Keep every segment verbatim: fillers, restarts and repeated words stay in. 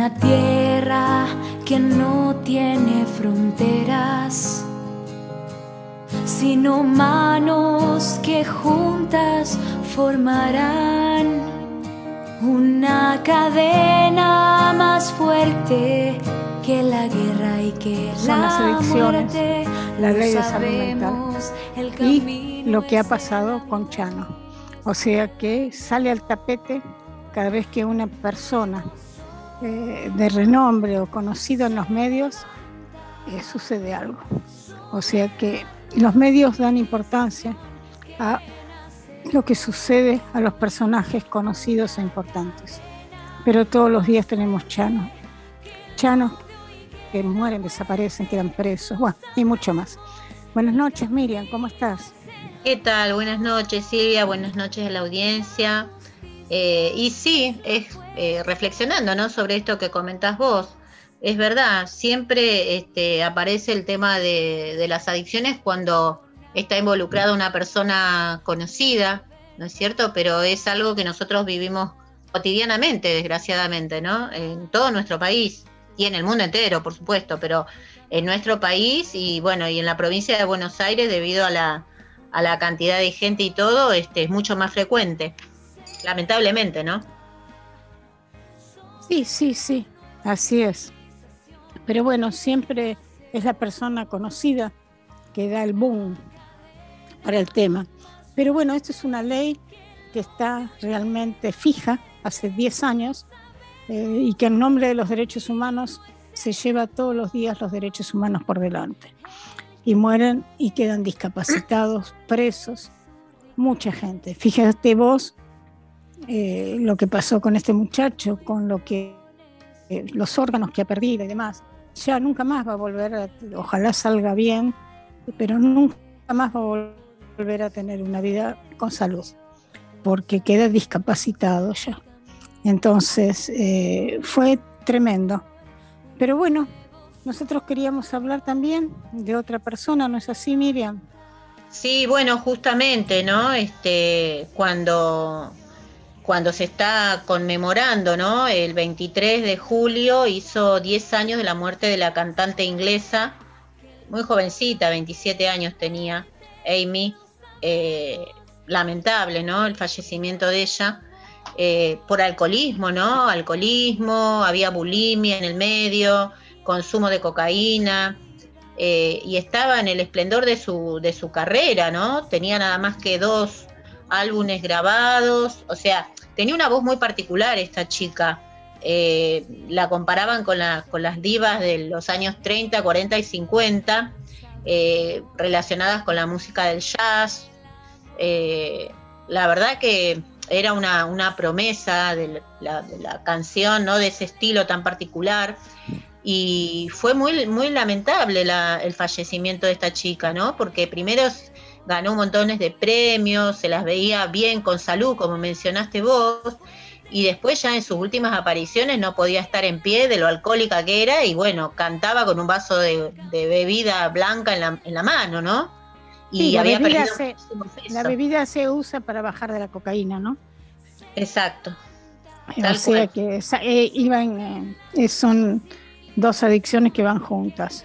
una tierra que no tiene fronteras, sino manos que juntas formarán una cadena más fuerte que la guerra y que Son la las adicciones, muerte. la ley de Lo salud mental sabemos, el y camino lo que ha es pasado con Chano. O sea que sale al tapete cada vez que una persona eh, de renombre o conocido en los medios eh, sucede algo. O sea que los medios dan importancia a lo que sucede a los personajes conocidos e importantes. Pero todos los días tenemos Chano. Chanos que mueren, desaparecen, quedan presos, bueno, y mucho más. Buenas noches, Miriam, ¿cómo estás? ¿Qué tal? Buenas noches, Silvia. Buenas noches a la audiencia. Eh, y sí, es eh, reflexionando, ¿no?, sobre esto que comentás vos. Es verdad, siempre este, aparece el tema de, de las adicciones cuando está involucrada una persona conocida, ¿no es cierto? Pero es algo que nosotros vivimos cotidianamente, desgraciadamente, ¿no? En todo nuestro país y en el mundo entero, por supuesto, pero en nuestro país y bueno, y en la provincia de Buenos Aires, debido a la, a la cantidad de gente y todo, este, es mucho más frecuente, lamentablemente, ¿no? Sí, sí, sí, así es. Pero bueno, siempre es la persona conocida que da el boom para el tema. Pero bueno, esto es una ley que está realmente fija hace diez años eh, y que en nombre de los derechos humanos se lleva todos los días los derechos humanos por delante. Y mueren y quedan discapacitados, presos, mucha gente. Fíjate vos eh, lo que pasó con este muchacho, con lo que eh, los órganos que ha perdido y demás. Ya nunca más va a volver, a, ojalá salga bien, pero nunca más va a volver a tener una vida con salud, porque queda discapacitado ya. Entonces, eh, fue tremendo. Pero bueno, nosotros queríamos hablar también de otra persona, ¿no es así, Miriam? Sí, bueno, justamente, ¿no? Este, cuando, cuando se está conmemorando, ¿no? El veintitrés de julio hizo diez años de la muerte de la cantante inglesa, muy jovencita, veintisiete años tenía, Amy. Eh, lamentable, ¿no? El fallecimiento de ella. Eh, por alcoholismo, ¿no? Alcoholismo, había bulimia en el medio, consumo de cocaína. Eh, y estaba en el esplendor de su, de su carrera, ¿no? Tenía nada más que dos álbumes grabados, o sea, tenía una voz muy particular esta chica. Eh, la comparaban con, la, con las divas de los años treinta, cuarenta y cincuenta, eh, relacionadas con la música del jazz. Eh, la verdad que era una, una promesa de la, de la canción, ¿no?, de ese estilo tan particular. Y fue muy, muy lamentable la, el fallecimiento de esta chica, ¿no? Porque primero ganó montones de premios, se las veía bien con salud, como mencionaste vos, y después ya en sus últimas apariciones no podía estar en pie de lo alcohólica que era, y bueno, cantaba con un vaso de, de bebida blanca en la, en la mano, ¿no? Sí, Y la había bebida, perdido se, muchísimo la peso. bebida se usa para bajar de la cocaína, ¿no? Exacto, O tal sea cual. que esa, eh, iban, eh, son dos adicciones que van juntas.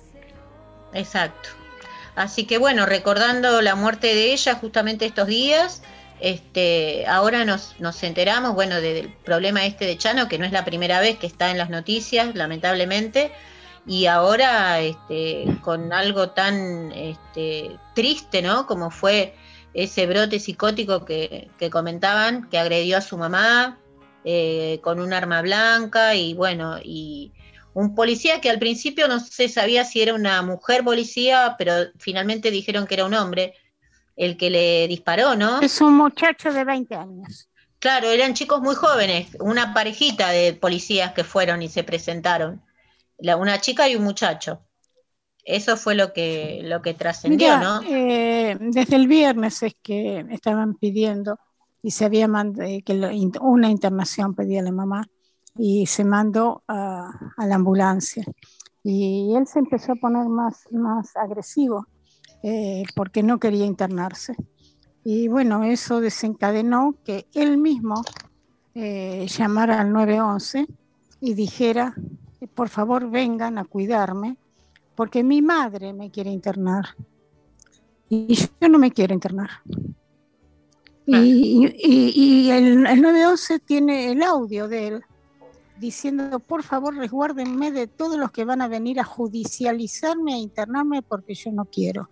Exacto. Así que bueno, recordando la muerte de ella justamente estos días, este, ahora nos, nos enteramos, bueno, de- del problema este de Chano, que no es la primera vez que está en las noticias, lamentablemente, y ahora este, con algo tan este, triste, ¿no? Como fue ese brote psicótico que, que comentaban, que agredió a su mamá eh, con un arma blanca y bueno, y un policía que al principio no se sabía si era una mujer policía, pero finalmente dijeron que era un hombre el que le disparó, ¿no? Es un muchacho de veinte años. Claro, eran chicos muy jóvenes, una parejita de policías que fueron y se presentaron, la, una chica y un muchacho. Eso fue lo que, lo que trascendió, Mira, ¿no? eh, desde el viernes es que estaban pidiendo y se había mandado que lo, una internación pedía la mamá y se mandó a, a la ambulancia. Y él se empezó a poner más, más agresivo eh, porque no quería internarse. Y bueno, eso desencadenó que él mismo eh, llamara al nueve once y dijera, por favor vengan a cuidarme, porque mi madre me quiere internar y yo no me quiero internar. Claro. Y, y, y el, el nueve once tiene el audio de él diciendo, por favor resguárdenme de todos los que van a venir a judicializarme, a internarme, porque yo no quiero.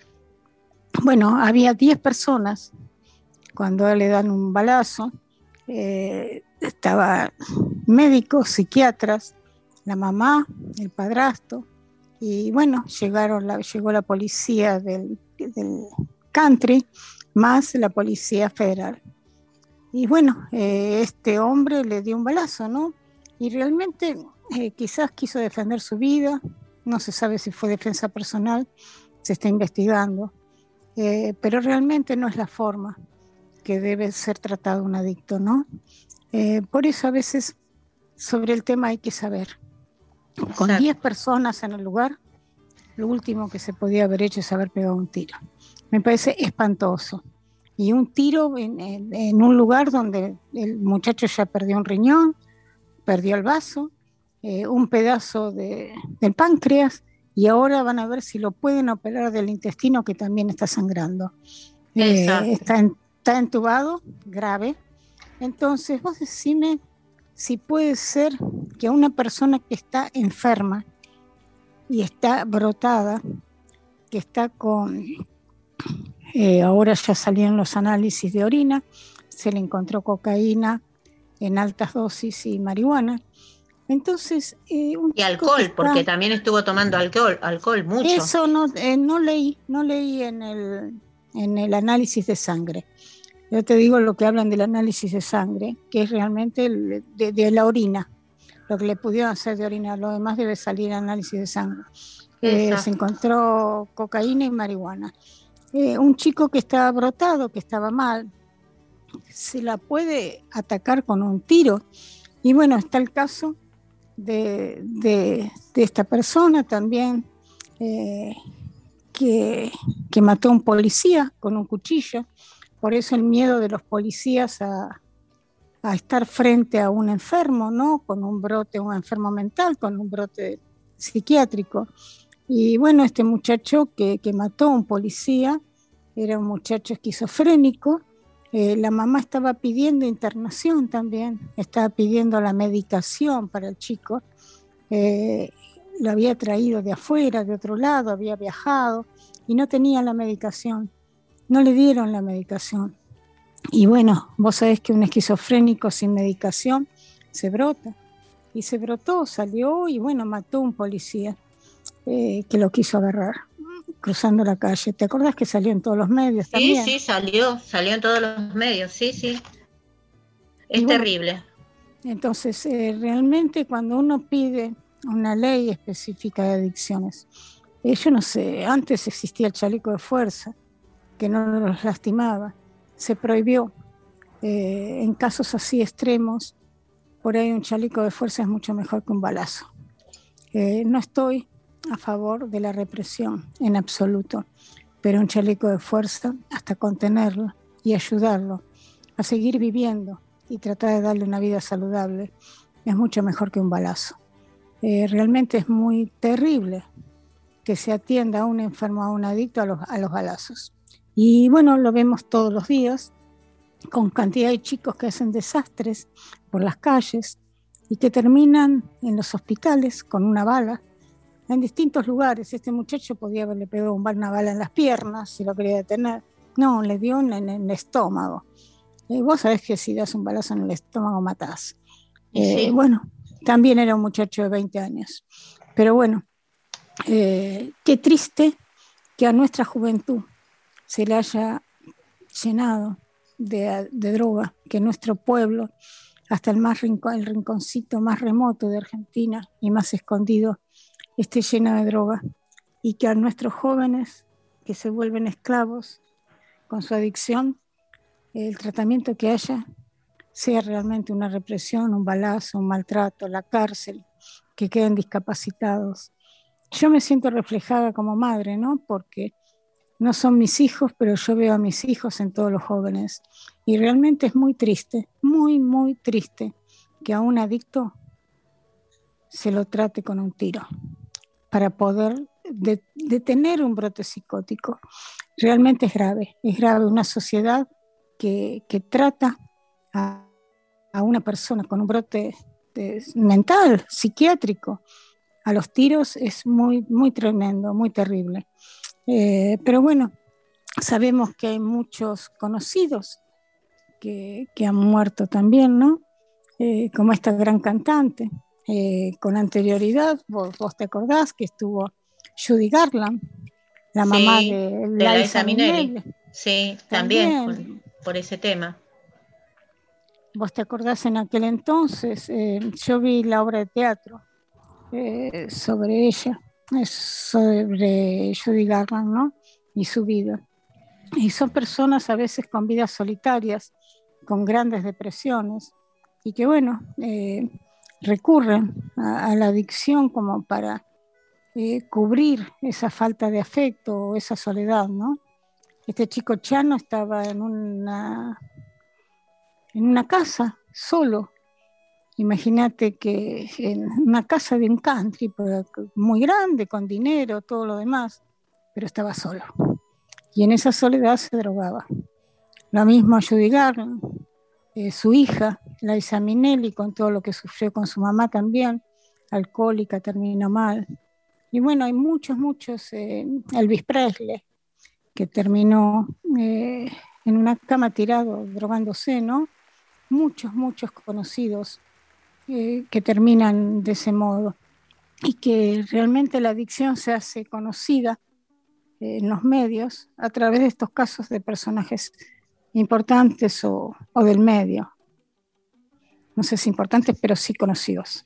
Bueno, había diez personas cuando a él le dan un balazo, eh, estaba médicos, psiquiatras, la mamá, el padrastro, y bueno, llegaron la, llegó la policía del, del country, más la policía federal. Y bueno, eh, este hombre le dio un balazo, ¿no? Y realmente eh, quizás quiso defender su vida, no se sabe si fue defensa personal, se está investigando, eh, pero realmente no es la forma que debe ser tratado un adicto, ¿no? Eh, por eso a veces sobre el tema hay que saber. Con diez personas en el lugar, lo último que se podía haber hecho es haber pegado un tiro. Me parece espantoso. Y un tiro en, en, en un lugar donde el muchacho ya perdió un riñón, perdió el vaso, eh, un pedazo de, del páncreas, y ahora van a ver si lo pueden operar del intestino, que también está sangrando. Eh, está, en, está entubado, grave. Entonces, vos decime si puede ser que a una persona que está enferma y está brotada, que está con... Eh, ahora ya salieron los análisis de orina, se le encontró cocaína en altas dosis y marihuana. Entonces, eh, un y alcohol, está, porque también estuvo tomando alcohol, alcohol mucho. Eso no, eh, no leí, no leí en el, en el análisis de sangre. Yo te digo lo que hablan del análisis de sangre, que es realmente el, de, de la orina, lo que le pudieron hacer de orina, lo demás debe salir análisis de sangre. Eh, se encontró cocaína y marihuana. Eh, un chico que estaba brotado, que estaba mal, se la puede atacar con un tiro. Y bueno, está el caso de, de, de esta persona también, eh, que, que mató a un policía con un cuchillo. Por eso el miedo de los policías a, a estar frente a un enfermo, ¿no? Con un brote, un enfermo mental, con un brote psiquiátrico. Y bueno, este muchacho que, que mató a un policía era un muchacho esquizofrénico. Eh, la mamá estaba pidiendo internación también, estaba pidiendo la medicación para el chico. Eh, lo había traído de afuera, de otro lado, había viajado y no tenía la medicación. No le dieron la medicación. Y bueno, vos sabés que un esquizofrénico sin medicación se brota. Y se brotó, salió y bueno, mató a un policía. Eh, que lo quiso agarrar cruzando la calle. ¿Te acordás que salió en todos los medios sí, también? Sí, sí, salió, salió en todos los medios, sí, sí. Es bueno, terrible. Entonces, eh, realmente cuando uno pide una ley específica de adicciones, eh, yo no sé, antes existía el chaleco de fuerza, que no los lastimaba, se prohibió. Eh, en casos así extremos, por ahí un chaleco de fuerza es mucho mejor que un balazo. Eh, no estoy a favor de la represión en absoluto, pero un chaleco de fuerza hasta contenerlo y ayudarlo a seguir viviendo y tratar de darle una vida saludable es mucho mejor que un balazo. Eh, realmente es muy terrible que se atienda a un enfermo, a un adicto a los, a los balazos. Y bueno, lo vemos todos los días con cantidad de chicos que hacen desastres por las calles y que terminan en los hospitales con una bala en distintos lugares. Este muchacho podía haberle pegado una bala en las piernas si lo quería detener. No, le dio en, en el estómago. Eh, vos sabés que si das un balazo en el estómago matás. Eh, sí. Bueno, también era un muchacho de veinte años. Pero bueno, eh, qué triste que a nuestra juventud se le haya llenado de, de droga, que nuestro pueblo, hasta el, más rincón, el rinconcito más remoto de Argentina y más escondido, esté llena de droga, y que a nuestros jóvenes que se vuelven esclavos con su adicción, el tratamiento que haya sea realmente una represión, un balazo, un maltrato, la cárcel, que queden discapacitados. Yo me siento reflejada como madre, ¿no? Porque no son mis hijos, pero yo veo a mis hijos en todos los jóvenes. Y realmente es muy triste, muy, muy triste que a un adicto se lo trate con un tiro para poder de, detener un brote psicótico. Realmente es grave, es grave una sociedad que, que trata a, a una persona con un brote de, mental, psiquiátrico, a los tiros. Es muy, muy tremendo, muy terrible. Eh, pero bueno, sabemos que hay muchos conocidos que, que han muerto también, ¿no? Eh, como esta gran cantante. Eh, con anterioridad, vos, vos te acordás que estuvo Judy Garland, la sí, mamá de Liza Minnelli. Minnelli. Sí, también, también por, por ese tema. Vos te acordás en aquel entonces, eh, yo vi la obra de teatro eh, sobre ella, es sobre Judy Garland, ¿no? Y su vida. Y son personas a veces con vidas solitarias, con grandes depresiones, y que bueno, eh, recurren a, a la adicción como para eh, cubrir esa falta de afecto o esa soledad, ¿no? Este chico Chano estaba en una, en una casa, solo. Imagínate que en una casa de un country, muy grande, con dinero, todo lo demás, pero estaba solo. Y en esa soledad se drogaba. Lo mismo Judy Garland, eh, su hija, Liza Minnelli, con todo lo que sufrió con su mamá también, alcohólica, terminó mal. Y bueno, hay muchos, muchos, eh, Elvis Presley, que terminó eh, en una cama tirado, drogándose, ¿no? Muchos, muchos conocidos eh, que terminan de ese modo. Y que realmente la adicción se hace conocida en los medios a través de estos casos de personajes importantes o, o del medio. No sé si importantes, pero sí conocidos.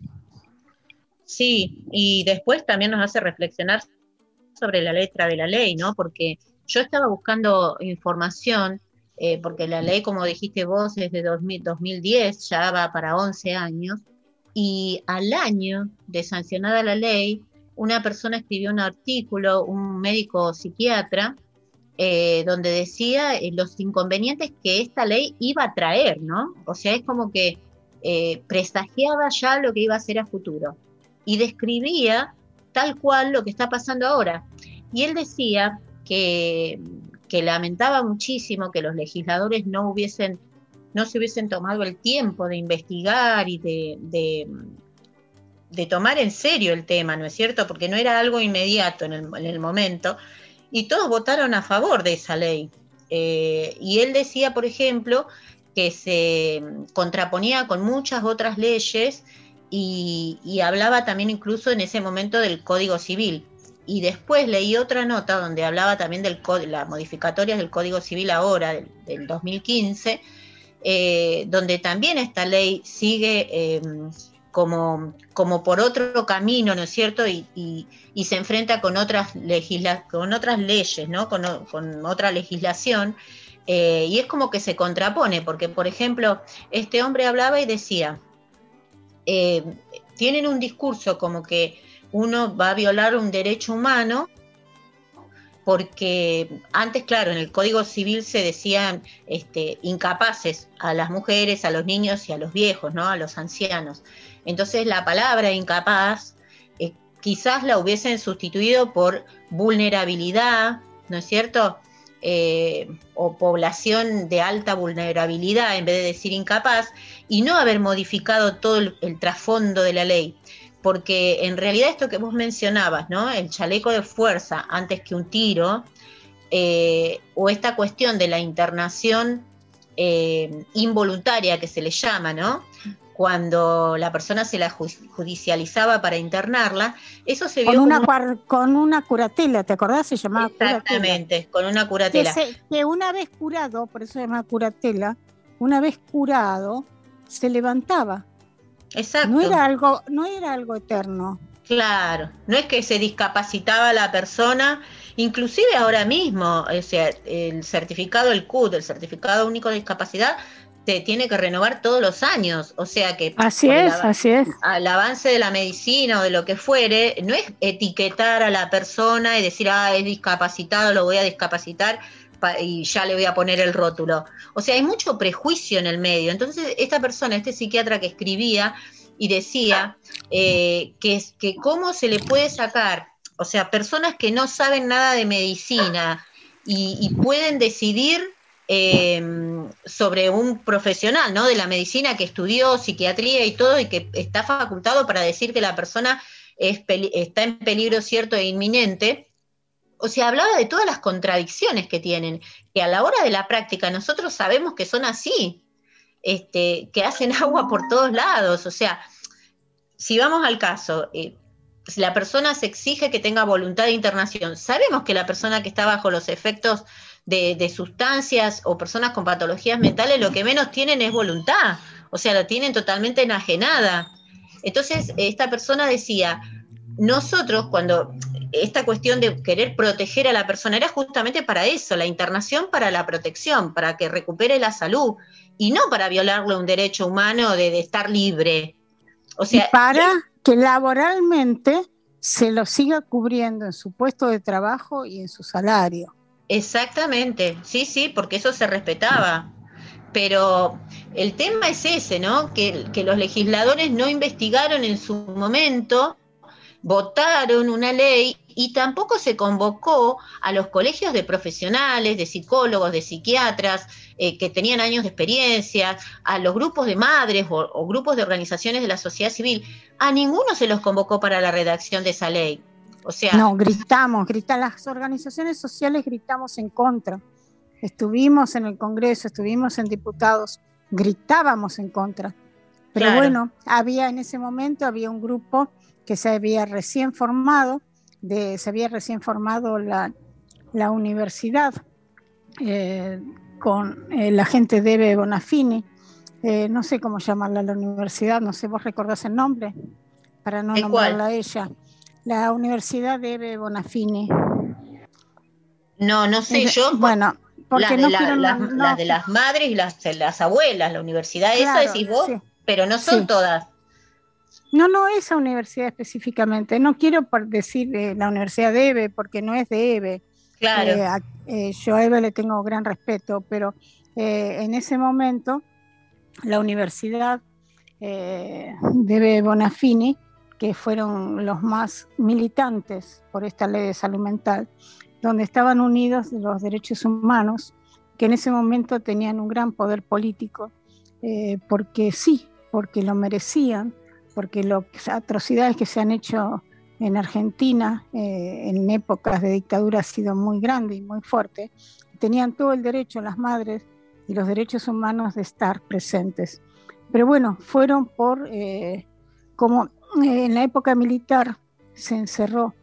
Sí, y después también nos hace reflexionar sobre la letra de la ley, ¿no? Porque yo estaba buscando información, eh, porque la ley, como dijiste vos, es de dos mil, dos mil diez, ya va para once años, y al año de sancionada la ley, una persona escribió un artículo, un médico psiquiatra, eh, donde decía eh, los inconvenientes que esta ley iba a traer, ¿no? O sea, es como que eh, presagiaba ya lo que iba a ser a futuro. Y describía tal cual lo que está pasando ahora. Y él decía que, que lamentaba muchísimo que los legisladores no hubiesen, no se hubiesen tomado el tiempo de investigar y de... de de tomar en serio el tema, ¿no es cierto? Porque no era algo inmediato en el, en el momento, y todos votaron a favor de esa ley. Eh, y él decía, por ejemplo, que se contraponía con muchas otras leyes y, y hablaba también incluso en ese momento del Código Civil. Y después leí otra nota donde hablaba también de las modificatorias del Código Civil ahora, del, del dos mil quince, eh, donde también esta ley sigue... Eh, Como, como por otro camino, ¿no es cierto? Y, y, y se enfrenta con otras, legisla, con otras leyes, ¿no? Con, con otra legislación, eh, y es como que se contrapone, porque, por ejemplo, este hombre hablaba y decía, eh, tienen un discurso como que uno va a violar un derecho humano, porque antes, claro, en el Código Civil se decían este, incapaces a las mujeres, a los niños y a los viejos, ¿no? A los ancianos. Entonces la palabra incapaz eh, quizás la hubiesen sustituido por vulnerabilidad, ¿no es cierto? Eh, o población de alta vulnerabilidad en vez de decir incapaz, y no haber modificado todo el, el trasfondo de la ley. Porque en realidad esto que vos mencionabas, ¿no? El chaleco de fuerza antes que un tiro, eh, o esta cuestión de la internación eh, involuntaria que se le llama, ¿no? Cuando la persona se la judicializaba para internarla, eso se vio con una, como... con una curatela, ¿te acordás? Se llamaba Exactamente, curatela. Con una curatela. Que, se, que una vez curado, por eso se llama curatela, una vez curado, se levantaba. Exacto. No era algo, no era algo eterno. Claro, no es que se discapacitaba la persona, inclusive ahora mismo, o sea, el certificado, el C U D, el certificado único de discapacidad, te tiene que renovar todos los años, o sea que así es, el, así es. Al avance de la medicina o de lo que fuere, no es etiquetar a la persona y decir, ah, es discapacitado, lo voy a discapacitar y ya le voy a poner el rótulo. O sea, hay mucho prejuicio en el medio. Entonces, esta persona, este psiquiatra que escribía y decía eh, que, que cómo se le puede sacar, o sea, personas que no saben nada de medicina y, y pueden decidir eh, sobre un profesional, ¿no? De la medicina que estudió psiquiatría y todo y que está facultado para decir que la persona es, está en peligro cierto e inminente. O sea, hablaba de todas las contradicciones que tienen, que a la hora de la práctica nosotros sabemos que son así, este, que hacen agua por todos lados. O sea, si vamos al caso, eh, si la persona se exige que tenga voluntad de internación, sabemos que la persona que está bajo los efectos de, de sustancias o personas con patologías mentales lo que menos tienen es voluntad, o sea, la tienen totalmente enajenada. Entonces, esta persona decía, nosotros cuando esta cuestión de querer proteger a la persona era justamente para eso, la internación para la protección, para que recupere la salud, y no para violarle un derecho humano de, de estar libre. O sea, y para que laboralmente se lo siga cubriendo en su puesto de trabajo y en su salario. Exactamente, sí, sí, porque eso se respetaba. Pero el tema es ese, ¿no? Que, que los legisladores no investigaron en su momento, votaron una ley y tampoco se convocó a los colegios de profesionales, de psicólogos, de psiquiatras, eh, que tenían años de experiencia, a los grupos de madres o, o grupos de organizaciones de la sociedad civil. A ninguno se los convocó para la redacción de esa ley. O sea, no, gritamos, gritamos, las organizaciones sociales gritamos en contra. Estuvimos en el Congreso, estuvimos en diputados, gritábamos en contra. Pero claro, bueno, había en ese momento había un grupo que se había recién formado, de, se había recién formado la, la universidad eh, con eh, la gente de Ebe Bonafini, eh, no sé cómo llamarla la universidad, no sé, vos recordás el nombre, para no nombrarla a ella. La Universidad de Ebe Bonafini. No, no sé, es, yo... Bueno, porque las de, no la, quiero, las, no, las de las madres y las, las abuelas, la universidad claro, esa decís vos, sí, pero no son sí. todas. No, no esa universidad específicamente, no quiero por decir eh, la Universidad de Ebe, porque no es de Ebe. Claro. Eh, a, eh, yo a Ebe le tengo gran respeto, pero eh, en ese momento la Universidad eh, de Ebe Bonafini, que fueron los más militantes por esta ley de salud mental, donde estaban unidos los derechos humanos, que en ese momento tenían un gran poder político, eh, porque sí, porque lo merecían, porque las atrocidades que se han hecho en Argentina eh, en épocas de dictadura ha sido muy grande y muy fuerte. Tenían todo el derecho las madres y los derechos humanos de estar presentes. Pero bueno, fueron por, eh, como eh, en la época militar se encerró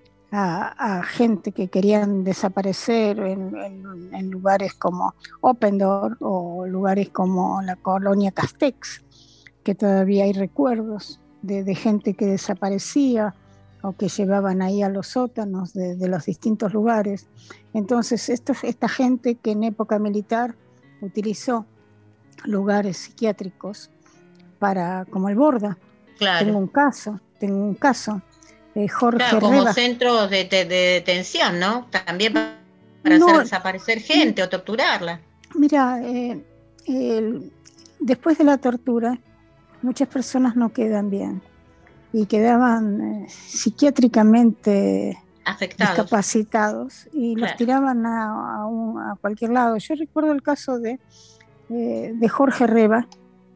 a, a gente que querían desaparecer en, en, en lugares como Oppendorf o lugares como la colonia Castex, que todavía hay recuerdos de, de gente que desaparecía o que llevaban ahí a los sótanos de, de los distintos lugares. Entonces, esto, esta gente que en época militar utilizó lugares psiquiátricos para, como el Borda. Claro. Tengo un caso, tengo un caso. Eh, Jorge claro, como Reba. centros de, de, de detención, ¿no? También para, para no, hacer desaparecer gente o torturarla. Mira, eh, el, después de la tortura, muchas personas no quedan bien y quedaban eh, psiquiátricamente afectados, discapacitados y claro. los tiraban a, a, un, a cualquier lado. Yo recuerdo el caso de, eh, de Jorge Reba,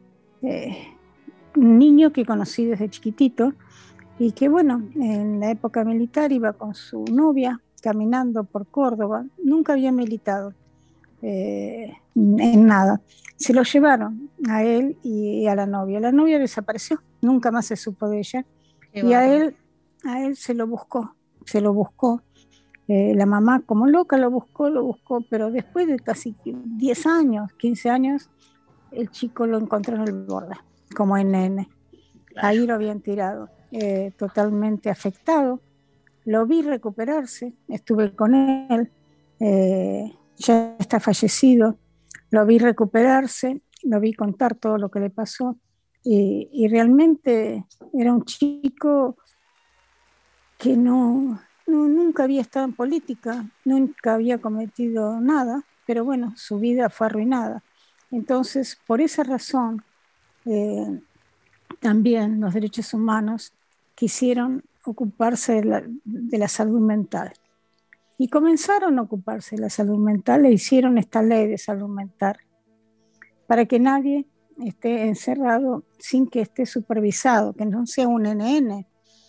eh, un niño que conocí desde chiquitito y que bueno, en la época militar iba con su novia caminando por Córdoba, nunca había militado eh, en nada. Se lo llevaron a él y a la novia. La novia desapareció, nunca más se supo de ella. Qué y bueno. a él, a él se lo buscó, se lo buscó. Eh, la mamá como loca lo buscó, lo buscó, pero después de casi diez años, quince años, el chico lo encontró en el Borda, como en nene. Claro. Ahí lo habían tirado, eh, totalmente afectado. Lo vi recuperarse, estuve con él, eh, ya está fallecido. Lo vi recuperarse, lo vi contar todo lo que le pasó y, y realmente era un chico que no, no, nunca había estado en política, nunca había cometido nada, pero bueno, su vida fue arruinada. Entonces, por esa razón, eh, también los derechos humanos quisieron ocuparse de la, de la salud mental. Y comenzaron a ocuparse de la salud mental e hicieron esta ley de salud mental para que nadie esté encerrado sin que esté supervisado, que no sea un N N.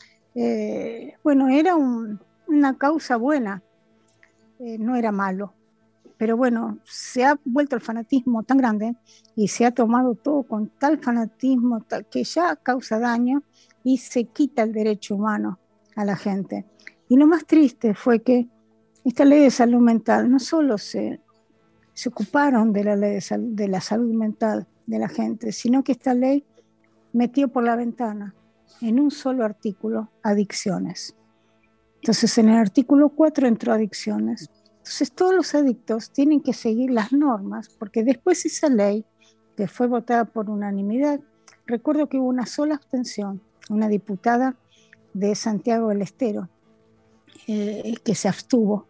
Eh, bueno, era un, una causa buena, eh, no era malo. Pero bueno, se ha vuelto el fanatismo tan grande y se ha tomado todo con tal fanatismo tal, que ya causa daño y se quita el derecho humano a la gente. Y lo más triste fue que esta ley de salud mental no solo se, se ocuparon de la ley de, sal, de la salud mental de la gente, sino que esta ley metió por la ventana en un solo artículo adicciones. Entonces en el artículo cuatro entró adicciones. Entonces todos los adictos tienen que seguir las normas, porque después esa ley, que fue votada por unanimidad, recuerdo que hubo una sola abstención, una diputada de Santiago del Estero, eh, que se abstuvo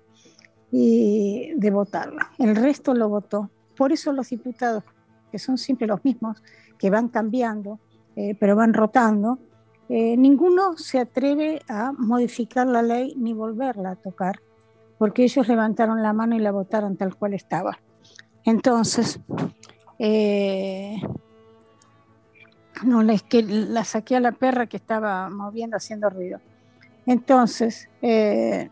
y, de votarla. El resto lo votó. Por eso los diputados, que son siempre los mismos, que van cambiando, eh, pero van rotando, eh, ninguno se atreve a modificar la ley ni volverla a tocar, porque ellos levantaron la mano y la votaron tal cual estaba. Entonces, eh, no, es que la saqué a la perra que estaba moviendo, haciendo ruido. Entonces, eh,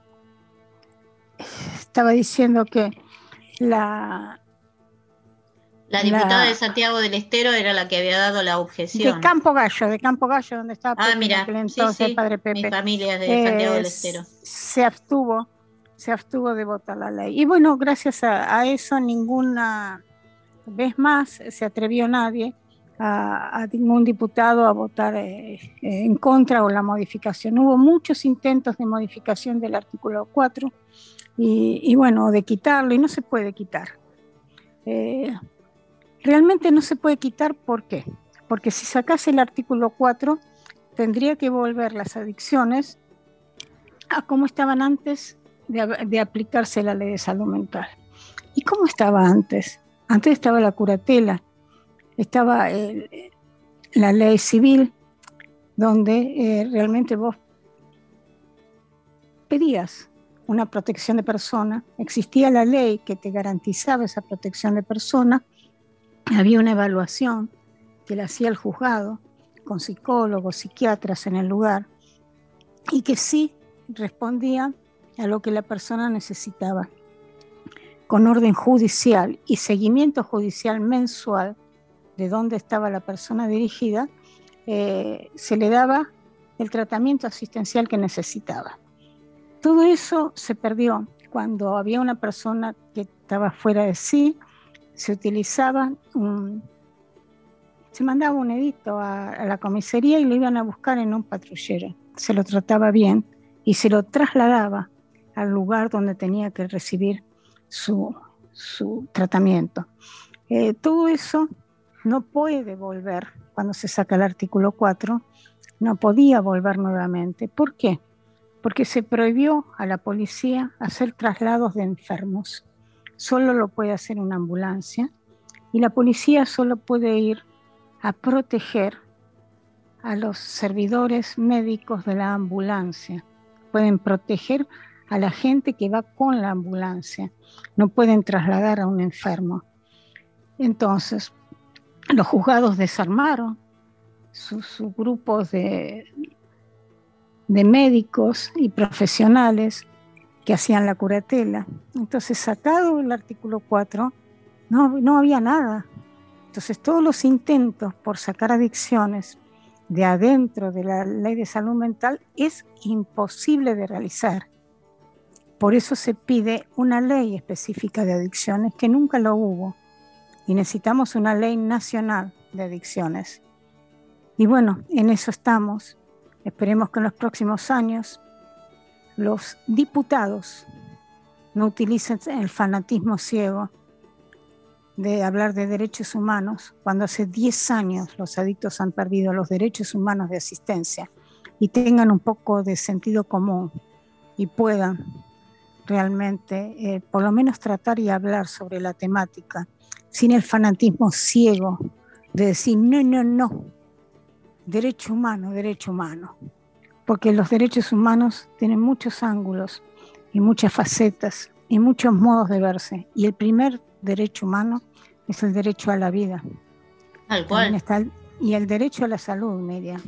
estaba diciendo que la... La diputada la, de Santiago del Estero era la que había dado la objeción. De Campo Gallo, de Campo Gallo, donde estaba ah, Pepe, mira, entonces sí, sí, el padre Pepe. Mi familia es de eh, Santiago del Estero. Se abstuvo. se abstuvo de votar la ley. Y bueno, gracias a, a eso ninguna vez más se atrevió nadie, a, a ningún diputado a votar eh, en contra o la modificación. Hubo muchos intentos de modificación del artículo cuatro y, y bueno, de quitarlo, y no se puede quitar. Eh, realmente no se puede quitar, ¿por qué? Porque si sacase el artículo cuatro, tendría que volver las adicciones a como estaban antes De, de aplicarse la ley de salud mental. ¿Y cómo estaba antes? Antes estaba la curatela, estaba el, la ley civil, donde eh, realmente vos pedías una protección de persona, existía la ley que te garantizaba esa protección de persona, había una evaluación que la hacía el juzgado, con psicólogos, psiquiatras en el lugar, y que sí respondían a lo que la persona necesitaba, con orden judicial y seguimiento judicial mensual de dónde estaba la persona dirigida, eh, se le daba el tratamiento asistencial que necesitaba. Todo eso se perdió cuando había una persona que estaba fuera de sí, se utilizaba, un, se mandaba un edicto a, a la comisaría y lo iban a buscar en un patrullero, se lo trataba bien y se lo trasladaba al lugar donde tenía que recibir su, su tratamiento. Eh, todo eso no puede volver cuando se saca el artículo cuatro, no podía volver nuevamente. ¿Por qué? Porque se prohibió a la policía hacer traslados de enfermos. Solo lo puede hacer una ambulancia y la policía solo puede ir a proteger a los servidores médicos de la ambulancia. Pueden proteger a la gente que va con la ambulancia, no pueden trasladar a un enfermo. Entonces, los juzgados desarmaron sus, sus grupos de, de médicos y profesionales que hacían la curatela. Entonces, sacado el artículo cuatro, no, no había nada. Entonces, todos los intentos por sacar adicciones de adentro de la ley de salud mental es imposible de realizar. Por eso se pide una ley específica de adicciones, que nunca lo hubo, y necesitamos una ley nacional de adicciones. Y bueno, en eso estamos. Esperemos que en los próximos años los diputados no utilicen el fanatismo ciego de hablar de derechos humanos, cuando hace diez años los adictos han perdido los derechos humanos de asistencia, y tengan un poco de sentido común y puedan realmente, eh, por lo menos tratar y hablar sobre la temática, sin el fanatismo ciego de decir no, no, no, derecho humano, derecho humano, porque los derechos humanos tienen muchos ángulos y muchas facetas y muchos modos de verse, y el primer derecho humano es el derecho a la vida. Tal cual. Está el, y el derecho a la salud, Miriam.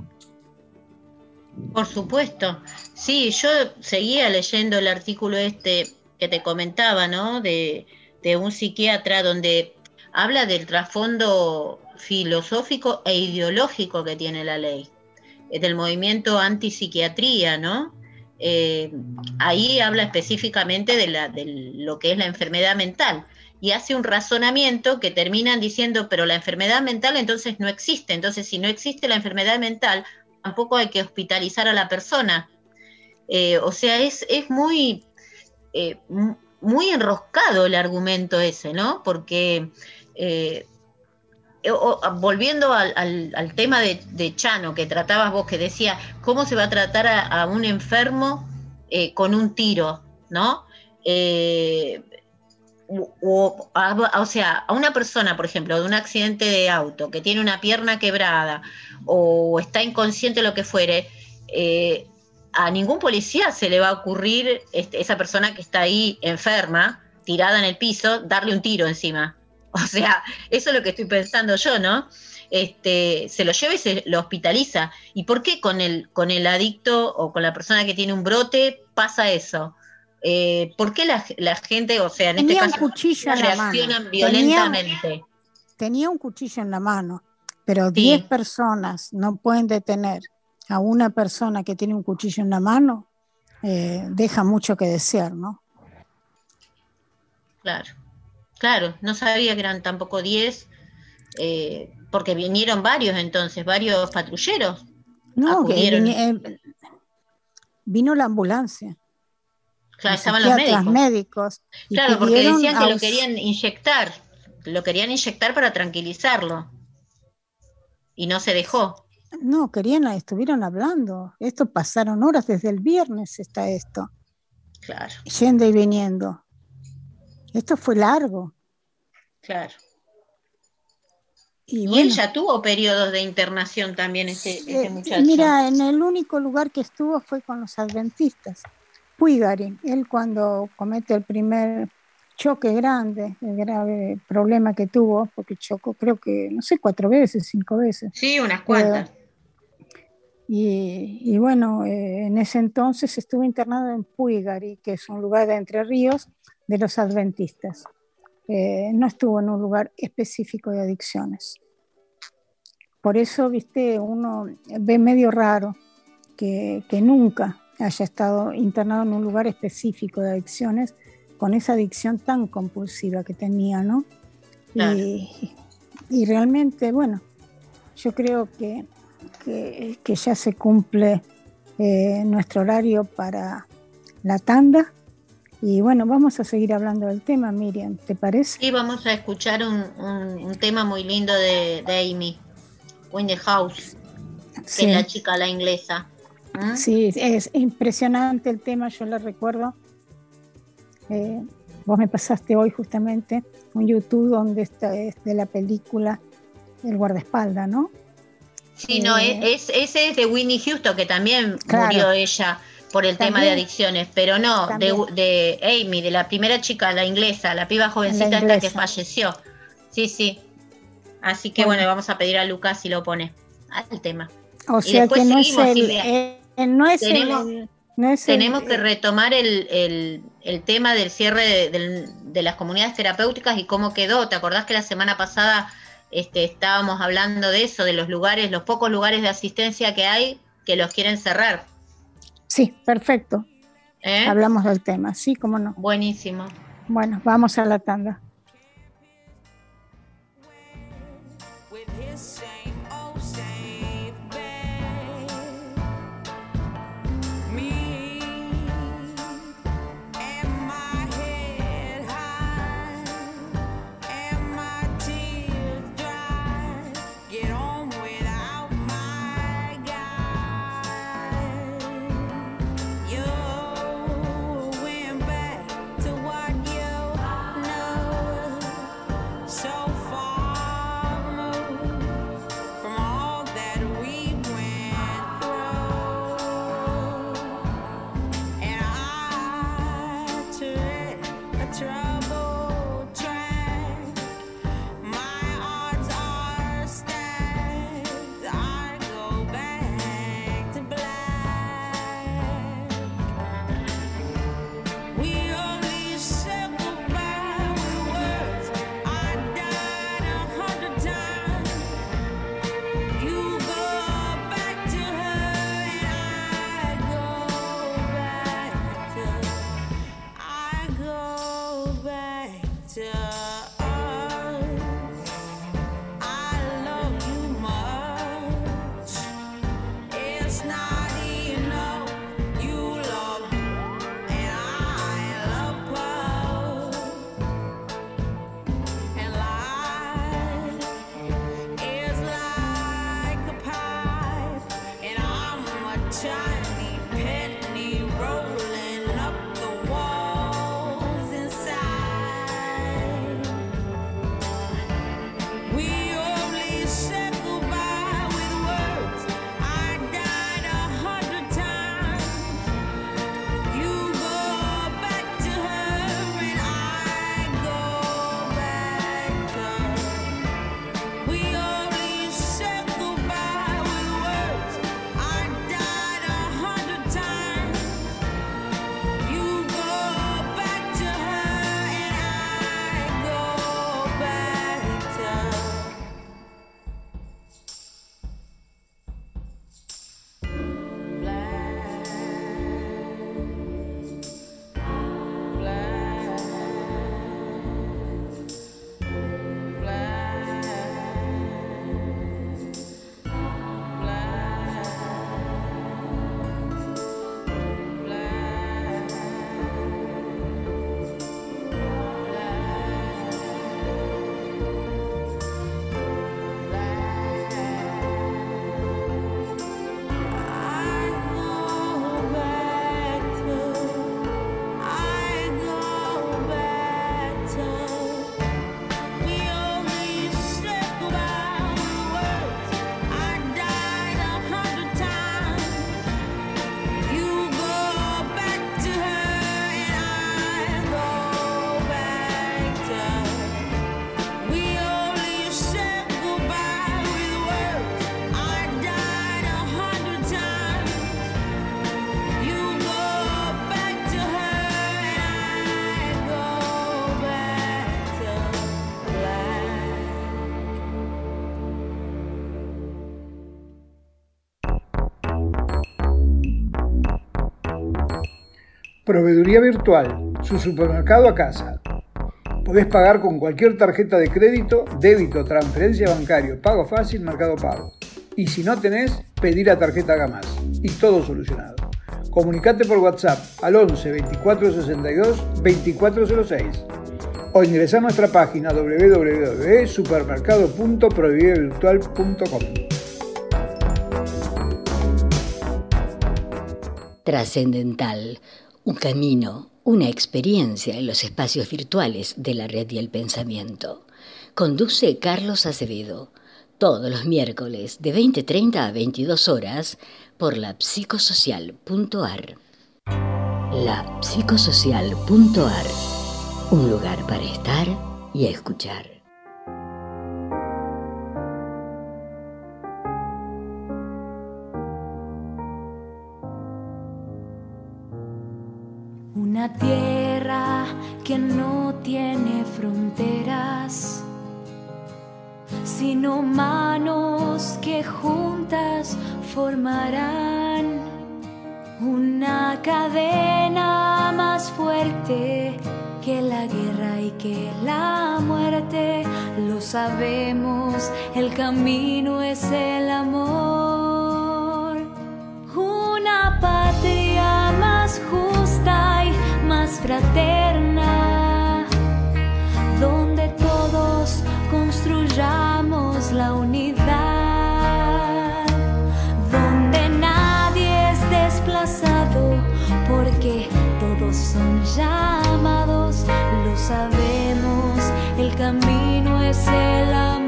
Por supuesto. Sí, yo seguía leyendo el artículo este que te comentaba, ¿no? De, de un psiquiatra donde habla del trasfondo filosófico e ideológico que tiene la ley, del movimiento antipsiquiatría, ¿no? Eh, ahí habla específicamente de, la, de lo que es la enfermedad mental y hace un razonamiento que terminan diciendo, pero la enfermedad mental entonces no existe, entonces si no existe la enfermedad mental, tampoco hay que hospitalizar a la persona. Eh, o sea, es, es muy, eh, muy enroscado el argumento ese, ¿no? Porque eh, o, volviendo al, al, al tema de, de Chano, que tratabas vos, que decía, ¿cómo se va a tratar a, a un enfermo eh, con un tiro, ¿no? Eh, o, a, o sea, a una persona, por ejemplo, de un accidente de auto, que tiene una pierna quebrada, o está inconsciente, lo que fuere, eh, a ningún policía se le va a ocurrir, este, esa persona que está ahí enferma, tirada en el piso, darle un tiro encima. O sea, eso es lo que estoy pensando yo, ¿no? Este, se lo lleva y se lo hospitaliza. ¿Y por qué con el, con el adicto o con la persona que tiene un brote pasa eso? Eh, ¿Por qué la, la gente, o sea, en tenía este un caso, cuchillo en reaccionan la mano. violentamente? Tenía, tenía un cuchillo en la mano, pero sí. diez personas no pueden detener a una persona que tiene un cuchillo en la mano, eh, deja mucho que desear, ¿no? Claro. Claro, no sabía que eran tampoco diez, eh, porque vinieron varios entonces, varios patrulleros. No, que acudieron. vine, eh, vino la ambulancia. Claro, estaban los médicos. médicos y claro, porque decían que aus... lo querían inyectar, lo querían inyectar para tranquilizarlo. Y no se dejó. No, querían, estuvieron hablando. Esto pasaron horas, desde el viernes está esto. Claro. Yendo y viniendo. Esto fue largo. Claro. Y, y bueno, él ya tuvo periodos de internación también, este, eh, este muchacho. Mira, en el único lugar que estuvo fue con los adventistas. Puigari, él cuando comete el primer choque grande, el grave problema que tuvo, porque chocó creo que, no sé, cuatro veces, cinco veces. Sí, unas cuantas. Eh, y, y bueno, eh, en ese entonces estuvo internado en Puigari, que es un lugar de Entre Ríos, de los adventistas. Eh, no estuvo en un lugar específico de adicciones. Por eso, viste, uno ve medio raro que, que nunca haya estado internado en un lugar específico de adicciones con esa adicción tan compulsiva que tenía, ¿no? Claro. Y, y realmente, bueno, yo creo que, que, que ya se cumple eh, nuestro horario para la tanda. Y bueno, vamos a seguir hablando del tema, Miriam, ¿te parece? Sí, vamos a escuchar un, un, un tema muy lindo de, de Amy Winehouse, que sí. es la chica, la inglesa. ¿Mm? Sí, es impresionante el tema, yo lo recuerdo. Eh, vos me pasaste hoy justamente un YouTube donde está es de la película El guardaespaldas, ¿no? Sí, eh, no, es, ese es de Whitney Houston, que también claro. murió ella por el También, tema de adicciones, pero no, de, de Amy, de la primera chica, la inglesa, la piba jovencita la esta que falleció. Sí, sí. Así que bueno, bueno, vamos a pedir a Lucas si lo pone al tema. O y sea después que no seguimos, es el, Silvia. El, no es tenemos el, no es tenemos el, que retomar el, el, el tema del cierre de, de, de las comunidades terapéuticas y cómo quedó. ¿Te acordás que la semana pasada este, estábamos hablando de eso, de los lugares, los pocos lugares de asistencia que hay que los quieren cerrar? Sí, perfecto. ¿Eh? Hablamos del tema, sí, cómo no. Buenísimo. Bueno, vamos a la tanda. To what you know. Proveeduría Virtual, su supermercado a casa. Podés pagar con cualquier tarjeta de crédito, débito, transferencia bancaria, pago fácil, Mercado Pago. Y si no tenés, pedí la tarjeta Gamás. Y todo solucionado. Comunicate por WhatsApp al once veinticuatro sesenta y dos veinticuatro cero seis o ingresá a nuestra página doble u doble u doble u punto supermercado punto proveeduría virtual punto com. Trascendental, un camino, una experiencia en los espacios virtuales de la red y el pensamiento. Conduce Carlos Acevedo, todos los miércoles de veinte treinta a veintidós horas por la psicosocial punto a r. la psicosocial punto a r, un lugar para estar y escuchar. Una tierra que no tiene fronteras, sino manos que juntas formarán una cadena más fuerte que la guerra y que la muerte. Lo sabemos, el camino es el amor. Una patria más justa y más fraterna, donde todos construyamos la unidad, donde nadie es desplazado, porque todos son llamados. Lo sabemos, el camino es el amor.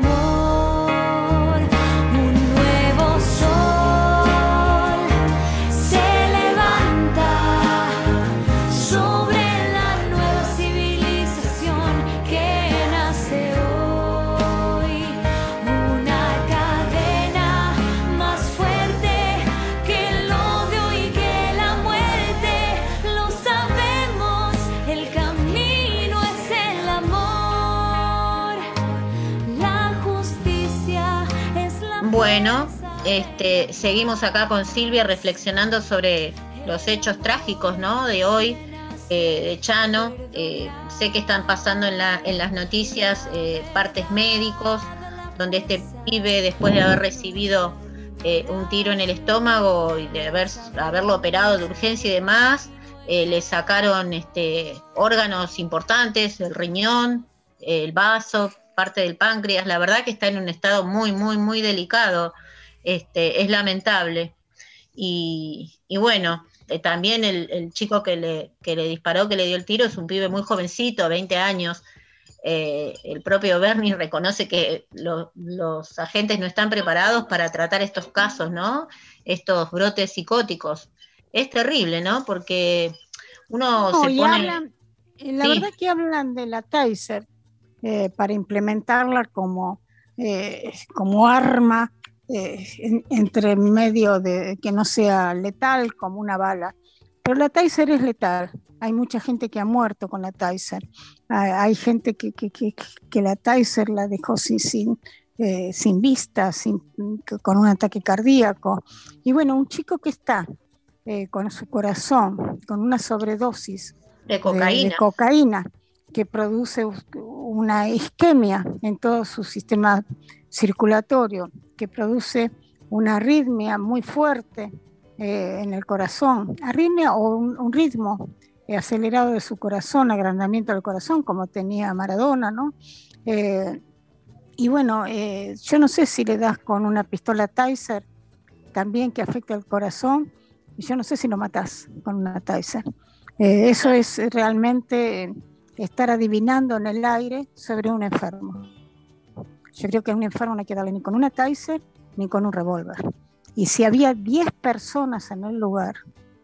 Un nuevo sol se levanta sobre la nueva civilización que nace hoy. Una cadena más fuerte que el odio y que la muerte. Lo sabemos, el camino es el amor. La justicia es la... Bueno, este, seguimos acá con Silvia reflexionando sobre los hechos trágicos, ¿no?, de hoy, eh, de Chano. Eh, sé que están pasando en, la, en las noticias eh, partes médicos, donde este pibe, después de haber recibido eh, un tiro en el estómago y de haber, haberlo operado de urgencia y demás, eh, le sacaron este, órganos importantes, el riñón, el vaso, parte del páncreas. La verdad que está en un estado muy, muy, muy delicado. Este, es lamentable. Y, y bueno, eh, también el, el chico que le, que le disparó, que le dio el tiro, es un pibe muy jovencito, veinte años. Eh, el propio Bernie reconoce que lo, los agentes no están preparados para tratar estos casos, ¿no? Estos brotes psicóticos. Es terrible, ¿no? Porque uno No, se y pone... hablan, eh, la Sí. verdad que hablan de la Taser eh, para implementarla como, eh, como arma eh, en- entre medio de que no sea letal como una bala. Pero la Taser es letal. Hay mucha gente que ha muerto con la Taser. Hay, hay gente que, que, que, que la Taser la dejó sin, sin, eh, sin vista, sin, con un ataque cardíaco. Y bueno, un chico que está eh, con su corazón, con una sobredosis De de, cocaína. de cocaína, que produce una isquemia en todo su sistema circulatorio, que produce una arritmia muy fuerte eh, en el corazón, arritmia o un, un ritmo eh, acelerado de su corazón, agrandamiento del corazón, como tenía Maradona, ¿no? Eh, y bueno, eh, yo no sé si le das con una pistola Taser también que afecta al corazón, y yo no sé si lo matás con una Taser. Eh, eso es realmente estar adivinando en el aire sobre un enfermo. Yo creo que a un enfermo no hay que darle ni con una Taser ni con un revólver. Y si había diez personas en el lugar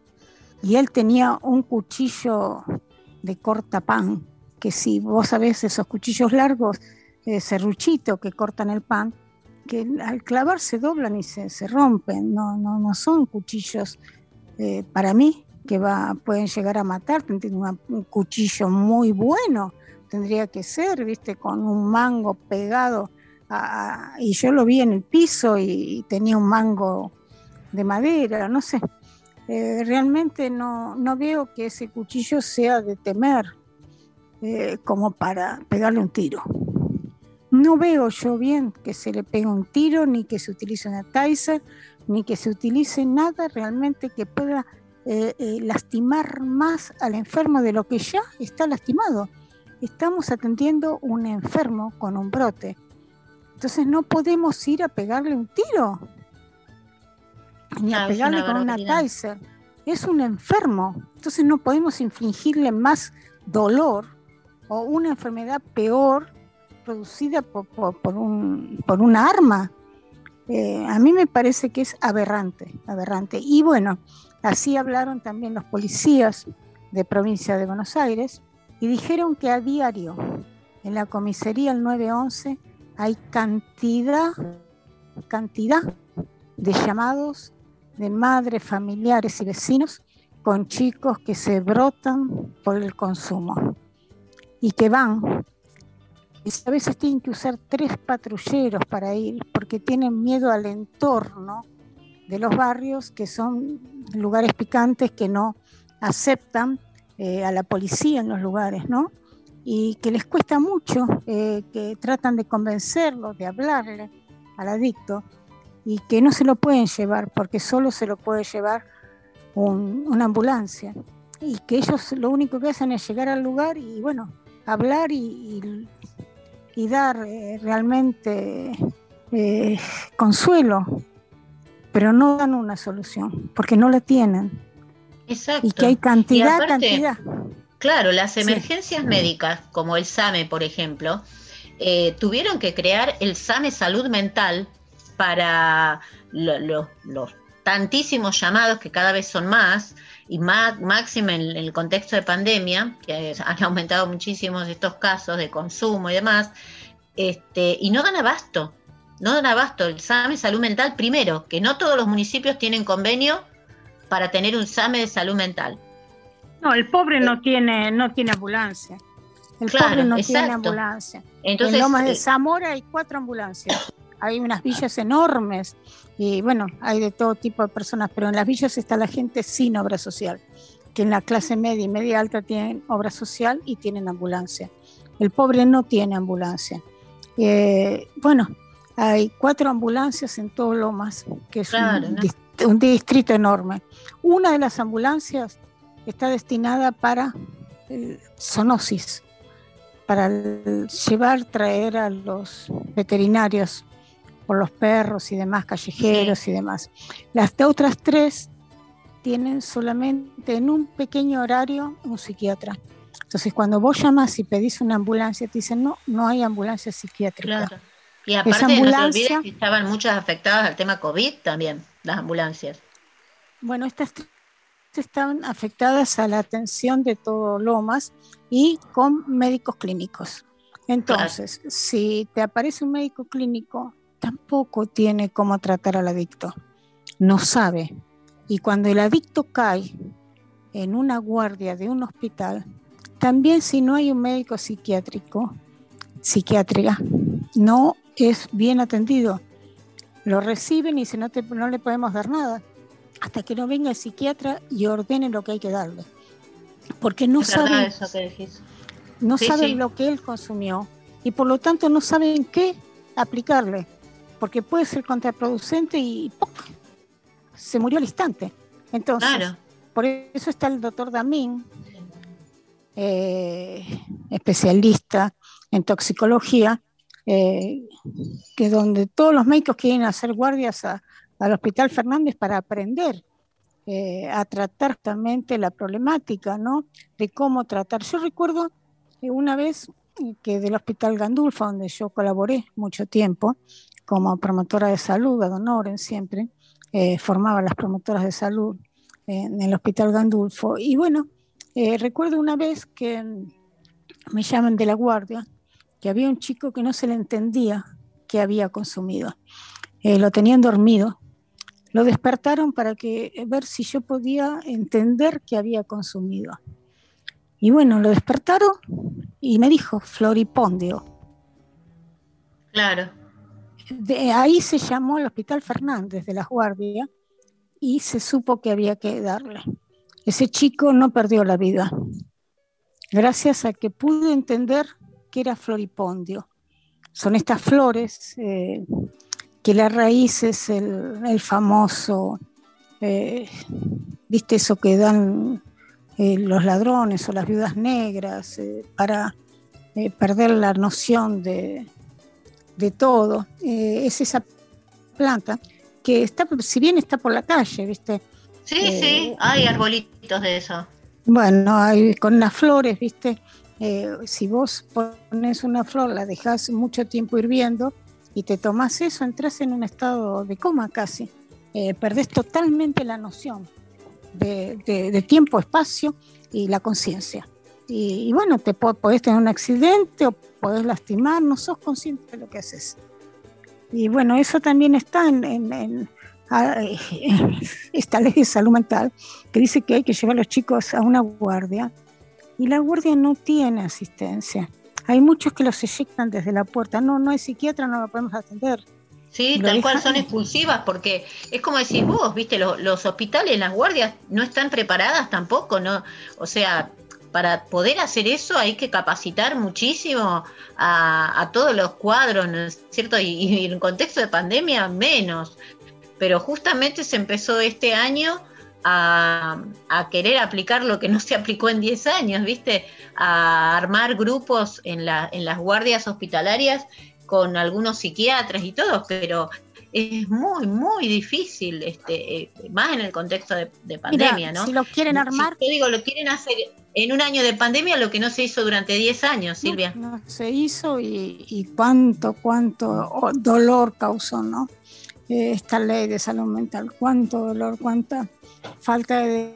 y él tenía un cuchillo de cortapan, que si vos sabés esos cuchillos largos, eh, serruchito que cortan el pan, que al clavar se doblan y se, se rompen, no, no, no son cuchillos eh, para mí que va, pueden llegar a matar. Una, un cuchillo muy bueno tendría que ser, viste, con un mango pegado a, a, y yo lo vi en el piso y, y tenía un mango de madera, no sé. Eh, realmente no, no veo que ese cuchillo sea de temer eh, como para pegarle un tiro. No veo yo bien que se le pegue un tiro, ni que se utilice una Taser, ni que se utilice nada realmente que pueda eh, eh, lastimar más al enfermo de lo que ya está lastimado. Estamos atendiendo un enfermo con un brote. Entonces no podemos ir a pegarle un tiro, ni a Ah, es pegarle una con una barbaridad. Taser. Es un enfermo. Entonces no podemos infligirle más dolor o una enfermedad peor producida por, por, por, un, por una arma. Eh, a mí me parece que es aberrante, aberrante. Y bueno, así hablaron también los policías de provincia de Buenos Aires y dijeron que a diario en la comisaría el nueve once hay cantidad, cantidad de llamados de madres, familiares y vecinos con chicos que se brotan por el consumo y que van. Y a veces tienen que usar tres patrulleros para ir porque tienen miedo al entorno de los barrios, que son lugares picantes que no aceptan eh, a la policía en los lugares, ¿no? Y que les cuesta mucho, eh, que tratan de convencerlo, de hablarle al adicto, y que no se lo pueden llevar porque solo se lo puede llevar un, una ambulancia. Y que ellos lo único que hacen es llegar al lugar y, bueno, hablar y... y y dar eh, realmente eh, consuelo, pero no dan una solución, porque no la tienen. Exacto. Y que hay cantidad, y aparte, cantidad. Claro, las emergencias sí. médicas, como el SAME, por ejemplo, eh, tuvieron que crear el SAME Salud Mental para lo, lo, los tantísimos llamados, que cada vez son más, y más, máximo en, en el contexto de pandemia, que han aumentado muchísimo estos casos de consumo y demás, este, y no dan abasto, no dan abasto. El SAME Salud Mental, primero, que no todos los municipios tienen convenio para tener un SAME de salud mental. No, el pobre no tiene, no tiene ambulancia. El claro, pobre no exacto. tiene ambulancia. Entonces, en Lomas de eh, Zamora hay cuatro ambulancias. Hay unas villas enormes y bueno, hay de todo tipo de personas, pero en las villas está la gente sin obra social. que en la clase media y media alta tienen obra social y tienen ambulancia. El pobre no tiene ambulancia. Eh, bueno, hay cuatro ambulancias en todo Lomas, que es Claro, un, ¿no? dist- un distrito enorme. Una de las ambulancias está destinada para eh, zoonosis, para el- llevar, traer a los veterinarios por los perros y demás, callejeros Sí. y demás. Las de otras tres tienen solamente en un pequeño horario un psiquiatra. Entonces, cuando vos llamas y pedís una ambulancia, te dicen, no, no hay ambulancia psiquiátrica. Claro. Y Esa aparte, no te olvides ambulancia, que estaban muchas afectadas al tema COVID también, las ambulancias. bueno, estas tres están afectadas a la atención de todo Lomas y con médicos clínicos. Entonces, si te aparece un médico clínico, tampoco tiene cómo tratar al adicto, no sabe. Y cuando el adicto cae en una guardia de un hospital, también si no hay un médico psiquiátrico, psiquiátrica, no es bien atendido. Lo reciben y dicen, no, te, no le podemos dar nada, hasta que no venga el psiquiatra y ordene lo que hay que darle. Porque no Es verdad saben, eso que decís. no Sí, saben sí. lo que él consumió y por lo tanto no saben qué aplicarle, porque puede ser contraproducente y ¡puc! Se murió al instante. Entonces, Claro. por eso está el doctor Damín, eh, especialista en toxicología, eh, que donde todos los médicos quieren hacer guardias a, al Hospital Fernández para aprender eh, a tratar justamente la problemática, ¿no? De cómo tratar. Yo recuerdo eh, una vez eh, que del Hospital Gandulfo, donde yo colaboré mucho tiempo como promotora de salud, ad honorem siempre, eh, formaba las promotoras de salud eh, en el Hospital Gandulfo. Y bueno, eh, recuerdo una vez que me llaman de la guardia, que había un chico que no se le entendía que había consumido. Eh, lo tenían dormido. Lo despertaron para que, ver si yo podía entender que había consumido. Y bueno, lo despertaron y me dijo floripondio. Claro. De ahí se llamó al Hospital Fernández de las Guardias y se supo que había que darle. Ese chico no perdió la vida, gracias a que pude entender que era floripondio. Son estas flores eh, que la raíz es el, el famoso, eh, ¿viste eso que dan eh, los ladrones o las viudas negras eh, para eh, perder la noción de, de todo? Eh, es esa planta que está, si bien está por la calle, ¿viste? Sí, Eh, sí, hay arbolitos de eso. Bueno, hay, con las flores, ¿viste? Eh, si vos pones una flor, la dejás mucho tiempo hirviendo y te tomás eso, entras en un estado de coma casi. Eh, perdés totalmente la noción de, de, de tiempo, espacio y la conciencia. Y, y bueno, te po- podés tener un accidente o podés lastimar, no sos consciente de lo que haces. Y bueno, eso también está en, en, en, a, en esta ley de salud mental, que dice que hay que llevar a los chicos a una guardia. Y la guardia no tiene asistencia. Hay muchos que los eyectan desde la puerta. No, no hay psiquiatra, no lo podemos atender. Sí, Lo tal cual, dejan- son expulsivas porque es como decís vos, viste, los, los hospitales, las guardias no están preparadas tampoco, ¿no? O sea, para poder hacer eso hay que capacitar muchísimo a, a todos los cuadros, ¿no es cierto? Y, y en contexto de pandemia menos. Pero justamente se empezó este año a, a querer aplicar lo que no se aplicó en diez años, ¿viste? A armar grupos en, la, en las guardias hospitalarias con algunos psiquiatras y todo, pero es muy, muy difícil, este, eh, más en el contexto de, de pandemia, Mira, ¿no? si lo quieren armar, Si, yo digo, lo quieren hacer en un año de pandemia, lo que no se hizo durante diez años, Silvia. no, no se hizo y, y cuánto, cuánto dolor causó, ¿no? Eh, esta ley de salud mental, cuánto dolor, cuánta falta de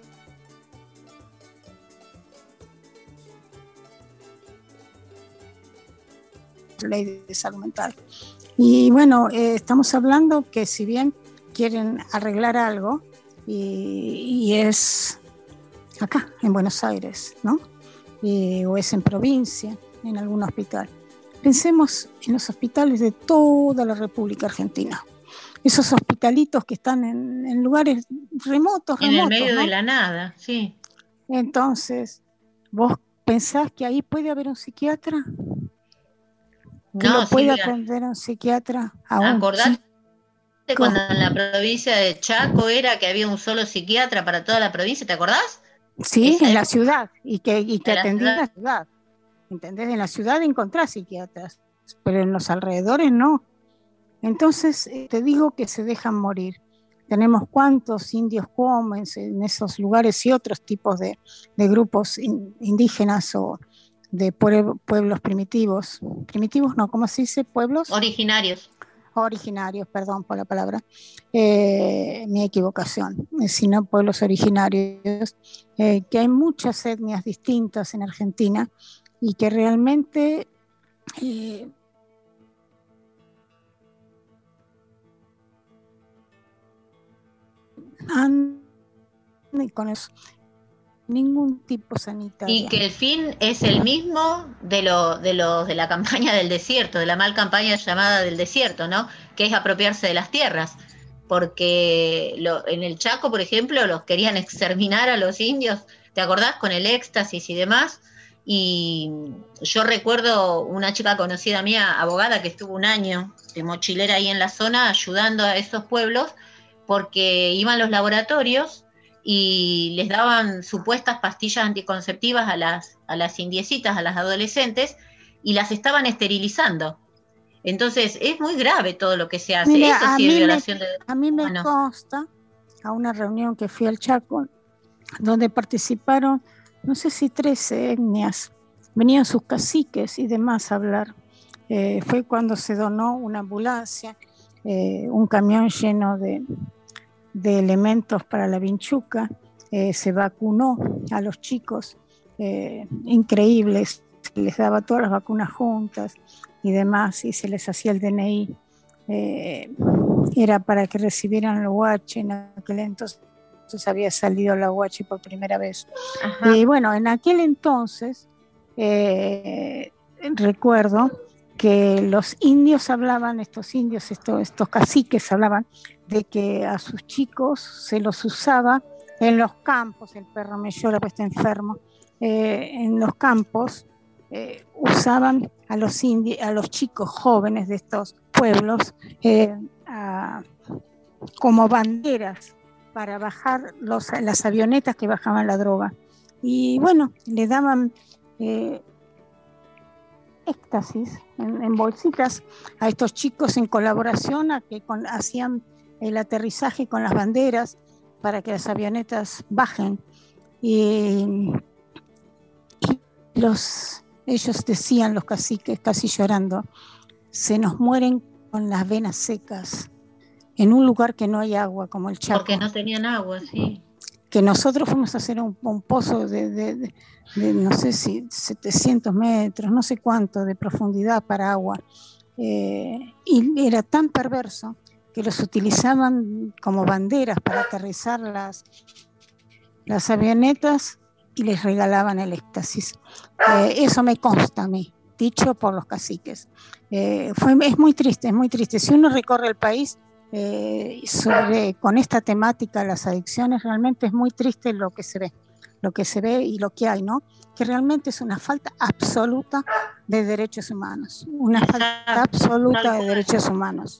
ley de salud mental. Y bueno, eh, estamos hablando que si bien quieren arreglar algo, y, y es acá, en Buenos Aires, ¿no? Y, o es en provincia, en algún hospital. Pensemos en los hospitales de toda la República Argentina. Esos hospitalitos que están en, en lugares remotos, En remotos, el medio ¿no? de la nada, sí. Entonces, ¿vos pensás que ahí puede haber un psiquiatra? ¿Que No, lo puede Silvia, atender un psiquiatra a un acordate chico? cuando en la provincia de Chaco era que había un solo psiquiatra para toda la provincia, ¿te acordás? Sí, Esa en la época ciudad, y que, y que de la atendía en ciudad. la ciudad. ¿Entendés? En la ciudad encontrás psiquiatras, pero en los alrededores no. Entonces, eh, te digo que se dejan morir. Tenemos cuantos indios cuomes en esos lugares y otros tipos de, de grupos in, indígenas o de pueblos, pueblos primitivos. Primitivos no, ¿cómo se dice? Pueblos Originarios. originarios, perdón por la palabra, eh, mi equivocación, eh, sino pueblos originarios, eh, que hay muchas etnias distintas en Argentina y que realmente eh, han con eso, ningún tipo sanitario. Y que el fin es el mismo de los de los de la campaña del desierto, de la mal campaña llamada del desierto, ¿no? Que es apropiarse de las tierras. Porque lo, en el Chaco, por ejemplo, los querían exterminar a los indios, ¿te acordás? Con el éxtasis y demás. Y yo recuerdo una chica conocida mía, abogada, que estuvo un año de mochilera ahí en la zona ayudando a esos pueblos, porque iban los laboratorios y les daban supuestas pastillas anticonceptivas a las, a las indiecitas, a las adolescentes, y las estaban esterilizando. Entonces es muy grave todo lo que se hace. Mira, Eso a sí es mí me, violación de a mí me humanos. consta a una reunión que fui al Chaco, donde participaron, no sé si trece etnias, venían sus caciques y demás a hablar. Eh, fue cuando se donó una ambulancia, eh, un camión lleno de, de elementos para la vinchuca, eh, se vacunó a los chicos, eh, increíbles, les daba todas las vacunas juntas y demás, y se les hacía el D N I, eh, era para que recibieran la U H en aquel entonces. Entonces había salido la U H por primera vez. Ajá. Y bueno, en aquel entonces eh, recuerdo que los indios hablaban, estos indios, estos, estos caciques hablaban de que a sus chicos se los usaba en los campos, el perro me llora porque está enfermo, eh, en los campos eh, usaban a los, indi- a los chicos jóvenes de estos pueblos eh, a, como banderas para bajar los, las avionetas que bajaban la droga. Y bueno, le daban eh, éxtasis en, en bolsitas a estos chicos en colaboración a que con, hacían el aterrizaje con las banderas para que las avionetas bajen. Y, y los, ellos decían, los caciques, casi llorando, se nos mueren con las venas secas en un lugar que no hay agua, como el Chaco. Porque no tenían agua, sí. Que nosotros fuimos a hacer un, un pozo de, de, de, de, no sé si setecientos metros, no sé cuánto de profundidad para agua. Eh, y era tan perverso que los utilizaban como banderas para aterrizar las, las avionetas y les regalaban el éxtasis. Eh, eso me consta a mí, dicho por los caciques. Eh, fue, es muy triste, es muy triste. Si uno recorre el país, Eh, sobre, con esta temática, las adicciones, realmente es muy triste lo que se ve, lo que se ve y lo que hay, ¿no? Que realmente es una falta absoluta de derechos humanos, una falta absoluta de derechos humanos.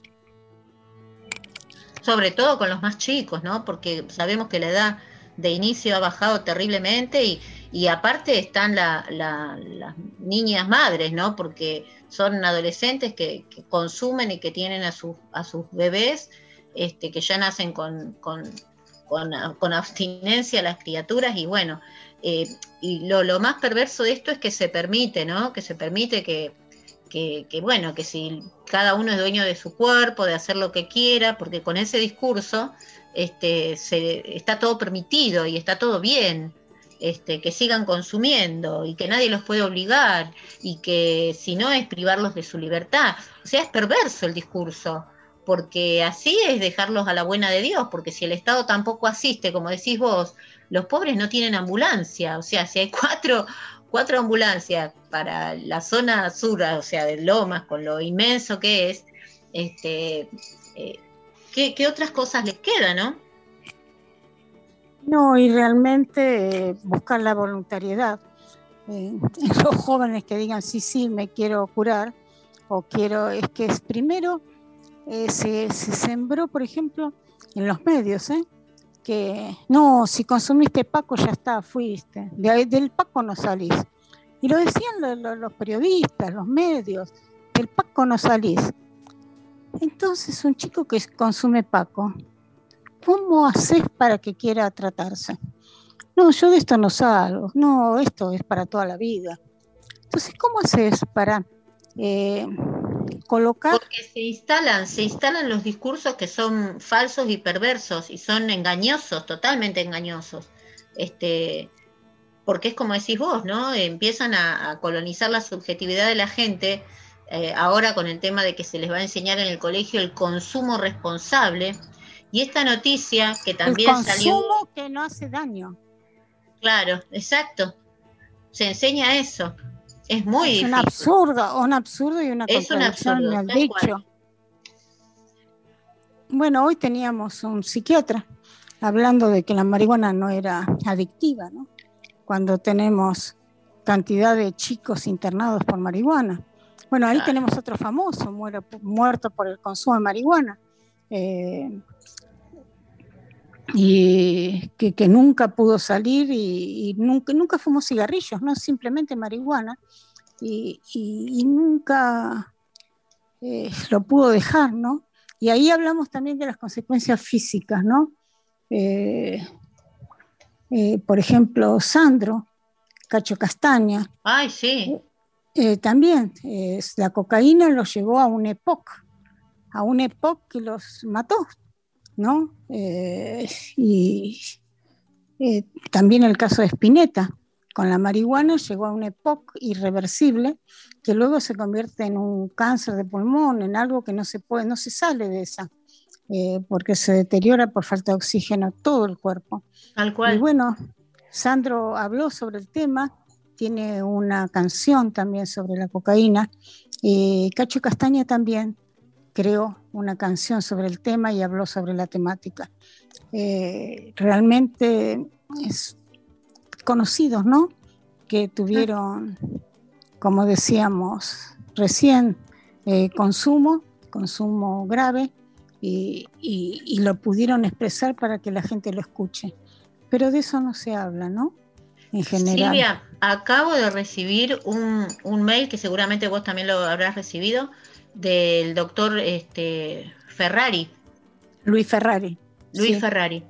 Sobre todo con los más chicos, ¿no? Porque sabemos que la edad de inicio ha bajado terriblemente y, y aparte están la, la, las niñas madres, ¿no? Porque son adolescentes que, que consumen y que tienen a, su, a sus bebés, este, que ya nacen con, con, con, con abstinencia las criaturas y bueno, eh, y lo, lo más perverso de esto es que se permite, ¿no? Que se permite que, que, que, bueno, que si cada uno es dueño de su cuerpo, de hacer lo que quiera, porque con ese discurso este, se, está todo permitido y está todo bien. Este, que sigan consumiendo y que nadie los puede obligar y que si no es privarlos de su libertad. O sea, es perverso el discurso, porque así es dejarlos a la buena de Dios, porque si el Estado tampoco asiste, como decís vos, los pobres no tienen ambulancia, o sea, si hay cuatro, cuatro ambulancias para la zona sur, o sea, de Lomas, con lo inmenso que es, este, eh, ¿qué, qué otras cosas les quedan, no? No, y realmente eh, buscar la voluntariedad. Eh, los jóvenes que digan, sí, sí, me quiero curar, o quiero, es que es primero, eh, se, se sembró, por ejemplo, en los medios, ¿eh? que no, si consumiste Paco ya está, fuiste, de ahí, del Paco no salís. Y lo decían lo, lo, los periodistas, los medios, del Paco no salís. Entonces, un chico que consume Paco, ¿cómo haces para que quiera tratarse? No, yo de esto no salgo, no, esto es para toda la vida. Entonces, ¿cómo haces para eh, colocar? Porque se instalan, se instalan los discursos que son falsos y perversos y son engañosos, totalmente engañosos. Este, porque es como decís vos, ¿no? Empiezan a, a colonizar la subjetividad de la gente, eh, ahora con el tema de que se les va a enseñar en el colegio el consumo responsable. Y esta noticia que también el salió... El consumo que no hace daño. Claro, exacto. Se enseña eso. Es muy es difícil. Un absurdo, un absurdo y una es contradicción un absurdo, en el dicho. Cual. Bueno, hoy teníamos un psiquiatra hablando de que la marihuana no era adictiva, ¿no? Cuando tenemos cantidad de chicos internados por marihuana. Bueno, ahí claro. tenemos otro famoso, muero, muerto por el consumo de marihuana. Eh, y que, que nunca pudo salir y, y nunca, nunca fumó cigarrillos, no simplemente marihuana, y, y, y nunca eh, lo pudo dejar, ¿no? Y ahí hablamos también de las consecuencias físicas, ¿no? Eh, eh, por ejemplo, Sandro Cacho Castaña. Ay, sí. Eh, también eh, la cocaína los llevó a una época, a una época que los mató, ¿no? Eh, y eh, también el caso de Spinetta, con la marihuana llegó a una época irreversible que luego se convierte en un cáncer de pulmón, en algo que no se puede, no se sale de esa, eh, porque se deteriora por falta de oxígeno todo el cuerpo. Tal cual. Y bueno, Sandro habló sobre el tema, tiene una canción también sobre la cocaína, y Cacho Castaña también creó una canción sobre el tema y habló sobre la temática. Eh, realmente es conocidos, ¿no? Que tuvieron, como decíamos recién, eh, consumo, consumo grave y, y, y lo pudieron expresar para que la gente lo escuche. Pero de eso no se habla, ¿no? En general. Silvia, acabo de recibir un, un mail que seguramente vos también lo habrás recibido, del doctor este, Ferrari. Luis Ferrari. Luis sí. Ferrari.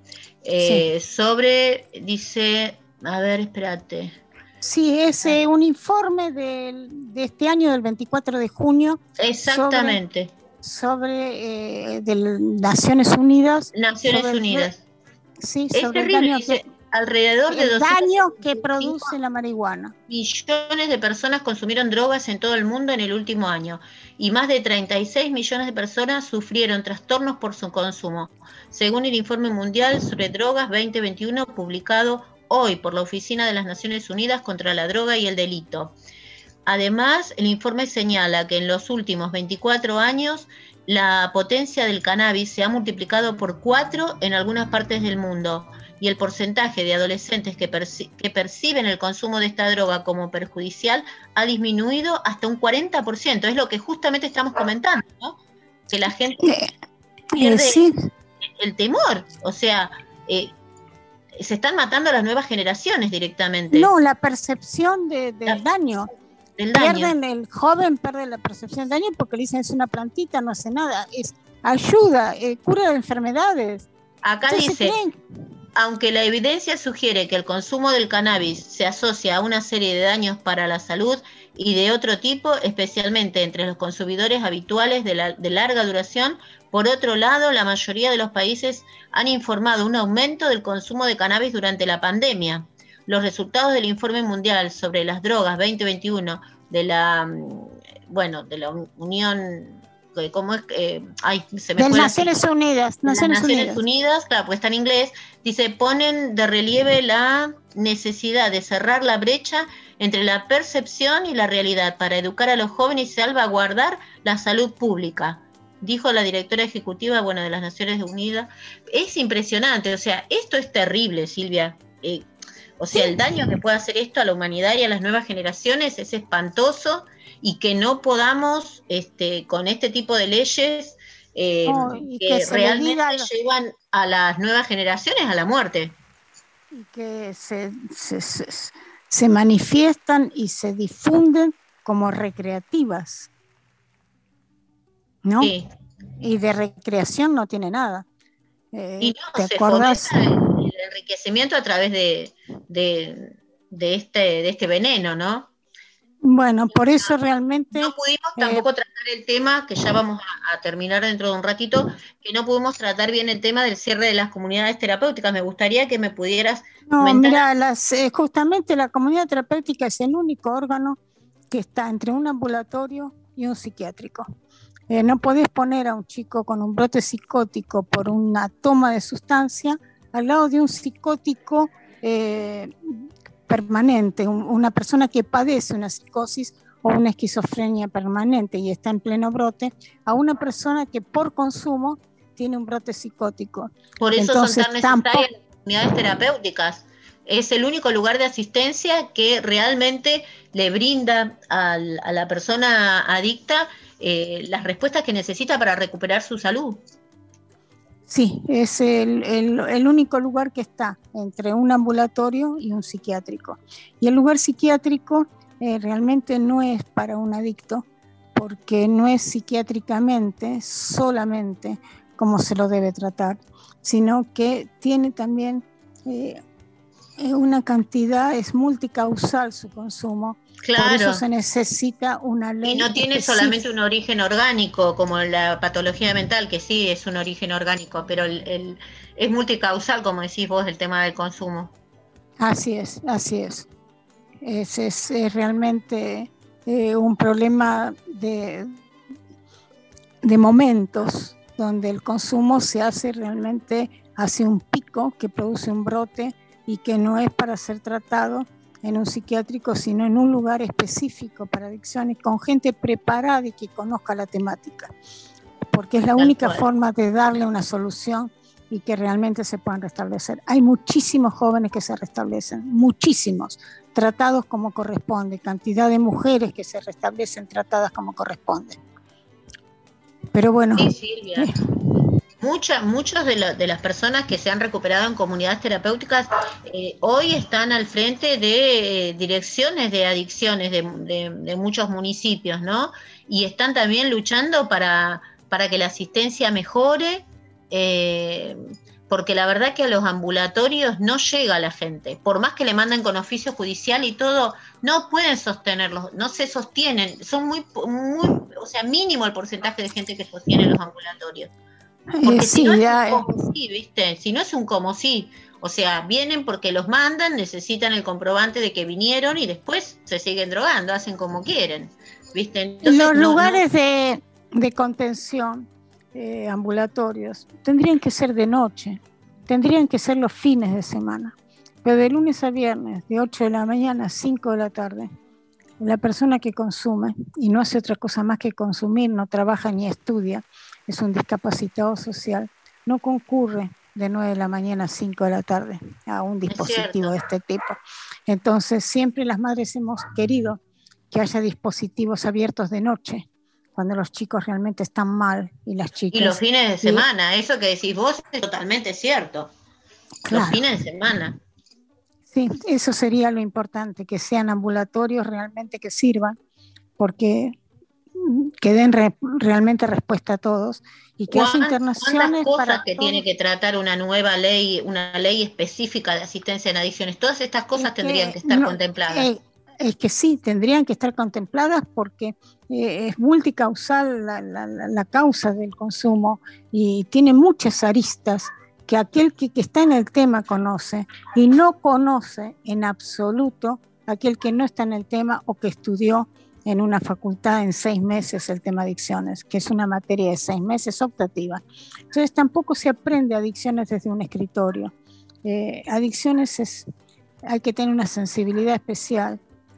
Eh, sí. Sobre, dice, a ver, espérate. Sí, es eh, un informe de, de este año, del veinticuatro de junio. Exactamente. Sobre, sobre eh, de Naciones Unidas. Naciones sobre Unidas. El, sí, es sobre terrible, el daño dice, que, alrededor de el daño que produce la marihuana. Millones de personas consumieron drogas en todo el mundo en el último año y más de treinta y seis millones de personas sufrieron trastornos por su consumo, según el Informe Mundial sobre Drogas veinte veintiuno publicado hoy por la Oficina de las Naciones Unidas contra la Droga y el Delito. Además, el informe señala que en los últimos veinticuatro años la potencia del cannabis se ha multiplicado por cuatro en algunas partes del mundo y el porcentaje de adolescentes que, perci- que perciben el consumo de esta droga como perjudicial ha disminuido hasta un cuarenta por ciento. Es lo que justamente estamos comentando, ¿no? Que la gente pierde eh, sí. el temor. O sea, eh, se están matando a las nuevas generaciones directamente. No, la percepción de, del la, daño. Del daño. Pierden, el joven pierde la percepción del daño porque le dicen es una plantita, no hace nada. Es ayuda, eh, cura de enfermedades. Acá Entonces, dice... ¿creen? Aunque la evidencia sugiere que el consumo del cannabis se asocia a una serie de daños para la salud y de otro tipo, especialmente entre los consumidores habituales de, la, de larga duración, por otro lado, la mayoría de los países han informado un aumento del consumo de cannabis durante la pandemia. Los resultados del Informe Mundial sobre las Drogas veinte veintiuno de la, bueno, de la Unión... ¿Cómo es? Eh, ay, se me de fue Naciones la... Unidas. Naciones, Naciones Unidas. Unidas, claro, pues está en inglés, dice, ponen de relieve la necesidad de cerrar la brecha entre la percepción y la realidad para educar a los jóvenes y salvaguardar la salud pública. dijo la directora ejecutiva, bueno, de las Naciones Unidas. Es impresionante, o sea, esto es terrible, Silvia. Eh, o sea, el daño que puede hacer esto a la humanidad y a las nuevas generaciones es espantoso, y que no podamos, este, con este tipo de leyes, eh, No, y que, que se le realmente diga lo- llevan a las nuevas generaciones a la muerte. y que se, se, se, se manifiestan y se difunden como recreativas, ¿no? Sí. Y de recreación no tiene nada. Eh, Y no, ¿te se acuerdas? fomenta el, el enriquecimiento a través de, de, de, este, de este veneno, ¿no? Bueno, por eso realmente... No pudimos eh, tampoco tratar el tema, que ya vamos a, a terminar dentro de un ratito, que no pudimos tratar bien el tema del cierre de las comunidades terapéuticas. Me gustaría que me pudieras No, comentar. mira, las, eh, justamente la comunidad terapéutica es el único órgano que está entre un ambulatorio y un psiquiátrico. Eh, no podés poner a un chico con un brote psicótico por una toma de sustancia al lado de un psicótico eh, permanente, un, una persona que padece una psicosis o una esquizofrenia permanente y está en pleno brote, a una persona que por consumo tiene un brote psicótico. Por eso Entonces, son tan necesarias tampoco... las comunidades terapéuticas. Es el único lugar de asistencia que realmente le brinda al, a la persona adicta eh, las respuestas que necesita para recuperar su salud. Sí, es el, el, el único lugar que está entre un ambulatorio y un psiquiátrico. Y el lugar psiquiátrico eh, realmente no es para un adicto, porque no es psiquiátricamente solamente como se lo debe tratar, sino que tiene también eh, una cantidad, es multicausal su consumo. Claro. Por eso se necesita una ley. Y no tiene específica. solamente un origen orgánico, como la patología mental, que sí es un origen orgánico, pero el, el, es multicausal, como decís vos, el tema del consumo. Así es, así es. Es, es, es realmente eh, un problema de, de momentos donde el consumo se hace realmente hacia un pico que produce un brote y que no es para ser tratado en un psiquiátrico, sino en un lugar específico para adicciones, con gente preparada y que conozca la temática, porque es la Tal única cual. forma de darle una solución y que realmente se puedan restablecer. Hay muchísimos jóvenes que se restablecen, muchísimos, tratados como corresponde, cantidad de mujeres que se restablecen tratadas como corresponde. Pero bueno... Sí, Silvia. Eh, Muchas, muchas de, la, de las personas que se han recuperado en comunidades terapéuticas eh, hoy están al frente de eh, direcciones de adicciones de, de, de muchos municipios, ¿no? Y están también luchando para, para que la asistencia mejore, eh, porque la verdad que a los ambulatorios no llega la gente. Por más que le mandan con oficio judicial y todo, no pueden sostenerlos, no se sostienen. Son muy, muy, o sea, mínimo el porcentaje de gente que sostiene los ambulatorios. Porque eh, si sí, no es ya, un como sí, ¿viste? Si no es un como sí, o sea, vienen porque los mandan, necesitan el comprobante de que vinieron y después se siguen drogando, hacen como quieren, ¿viste? Entonces, los no, lugares no, de, de contención eh, ambulatorios tendrían que ser de noche, tendrían que ser los fines de semana, pero de lunes a viernes, de ocho de la mañana a cinco de la tarde, la persona que consume y no hace otra cosa más que consumir, no trabaja ni estudia, es un discapacitado social, no concurre de nueve de la mañana a cinco de la tarde a un dispositivo de este tipo. Entonces, siempre las madres hemos querido que haya dispositivos abiertos de noche, cuando los chicos realmente están mal y las chicas... y los fines de y, semana, eso que decís vos es totalmente cierto. Claro. Los fines de semana. Sí, eso sería lo importante, que sean ambulatorios realmente que sirvan, porque que den re, realmente respuesta a todos y que haya internaciones cosas para que todos. Tiene que tratar una nueva ley, una ley específica de asistencia en adicciones. Todas estas cosas que, tendrían que estar no, contempladas. Eh, es que sí, tendrían que estar contempladas porque eh, es multicausal la, la, la causa del consumo y tiene muchas aristas que aquel que, que está en el tema conoce y no conoce en absoluto aquel que no está en el tema o que estudió en una facultad en seis meses el tema adicciones, que es una materia de seis meses optativa. Entonces tampoco se aprende adicciones desde un escritorio. Eh, adicciones es, hay que tener una sensibilidad especial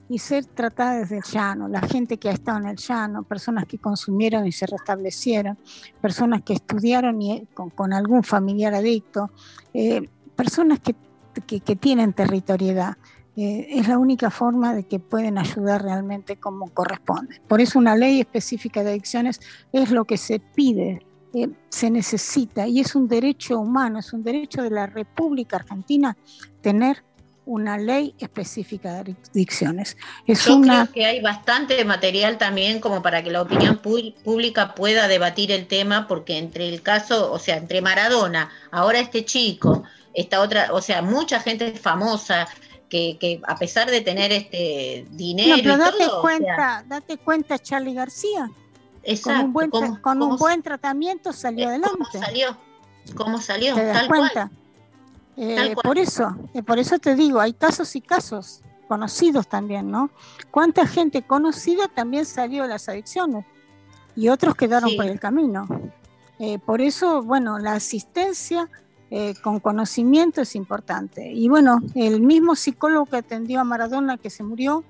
y ser tratada desde el llano, la gente que ha estado en el llano, personas que consumieron y se restablecieron, personas que estudiaron y, con, con algún familiar adicto, eh, personas que, que, que tienen territorialidad. Eh, es la única forma de que pueden ayudar realmente como corresponde. Por eso una ley específica de adicciones es lo que se pide, eh, se necesita, y es un derecho humano, es un derecho de la República Argentina tener una ley específica de adicciones. Es Yo una... creo que hay bastante material también como para que la opinión pública pueda debatir el tema, porque entre el caso, o sea, entre Maradona, ahora este chico, esta otra, o sea, mucha gente famosa que, que a pesar de tener este dinero no, pero y date todo, cuenta, o sea, date cuenta, Charly García, exacto, con un buen, ¿cómo, con cómo, un buen tratamiento salió eh, adelante. ¿Cómo salió? ¿Cómo salió? ¿Te das Tal cuenta? cual. Eh, por eso, eh, por eso te digo, hay casos y casos conocidos también, ¿no? ¿Cuánta gente conocida también salió de las adicciones? Y otros quedaron Sí. por el camino. Eh, por eso, bueno, la asistencia eh, con conocimiento es importante. Y bueno, el mismo psicólogo que atendió a Maradona, que se murió,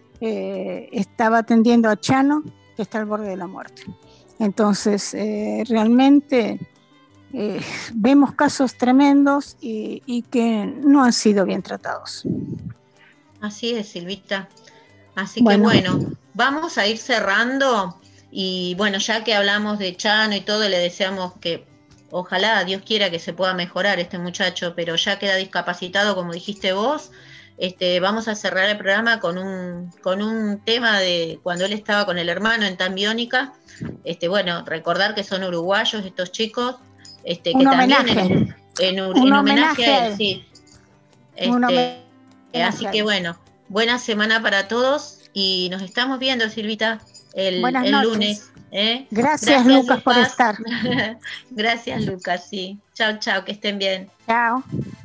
eh, estaba atendiendo a Chano, que está al borde de la muerte. Entonces, eh, realmente... Eh, vemos casos tremendos y, y que no han sido bien tratados. Así es, Silvita. Así Bueno. que bueno, vamos a ir cerrando y bueno, ya que hablamos de Chano y todo, le deseamos que ojalá Dios quiera que se pueda mejorar este muchacho, pero ya queda discapacitado, como dijiste vos. Este, vamos a cerrar el programa con un, con un tema de cuando él estaba con el hermano en Tambiónica. Este, bueno, recordar que son uruguayos estos chicos. Este, que un también homenaje. en, en, en, Un en homenaje homenaje a a él, él. sí. Un Este, homenaje así a que él. bueno, buena semana para todos y nos estamos viendo, Silvita, el, Buenas el noches. lunes. ¿eh? Gracias, Lucas, por estar. Gracias, Lucas, sí. Chao, chao, que estén bien. Chao.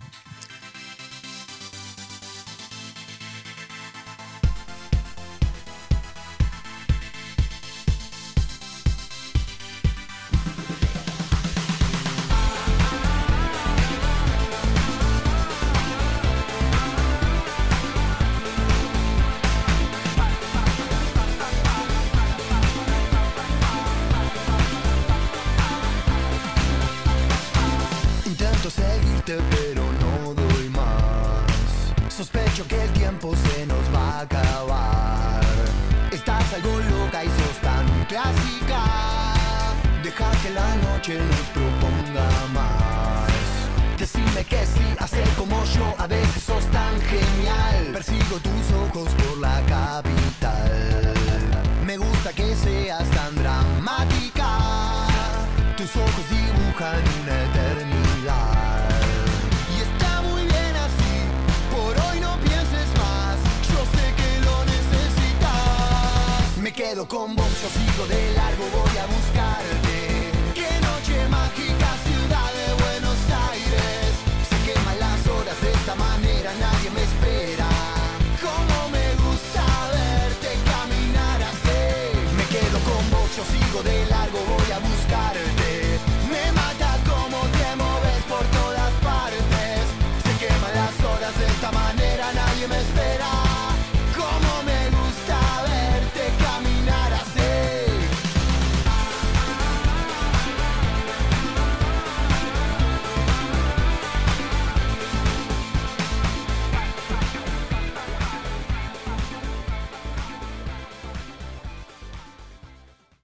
Intento seguirte pero no doy más. Sospecho que el tiempo se nos va a acabar. Estás algo loca y sos tan clásica. Deja que la noche nos proponga más. Decime que sí, hacer como yo, a veces sos tan genial. Persigo tus ojos por la capital. Me gusta que seas tan dramática. Tus ojos dibujan una eternidad. Y está muy bien así, por hoy no pienses más. Yo sé que lo necesitas. Me quedo con vos, yo sigo de largo, voy a buscarte. Qué noche mágica, ciudad de Buenos Aires. Se queman las horas de esta manera, nadie me espera. Cómo me gusta verte caminar así. Me quedo con vos, yo sigo de largo.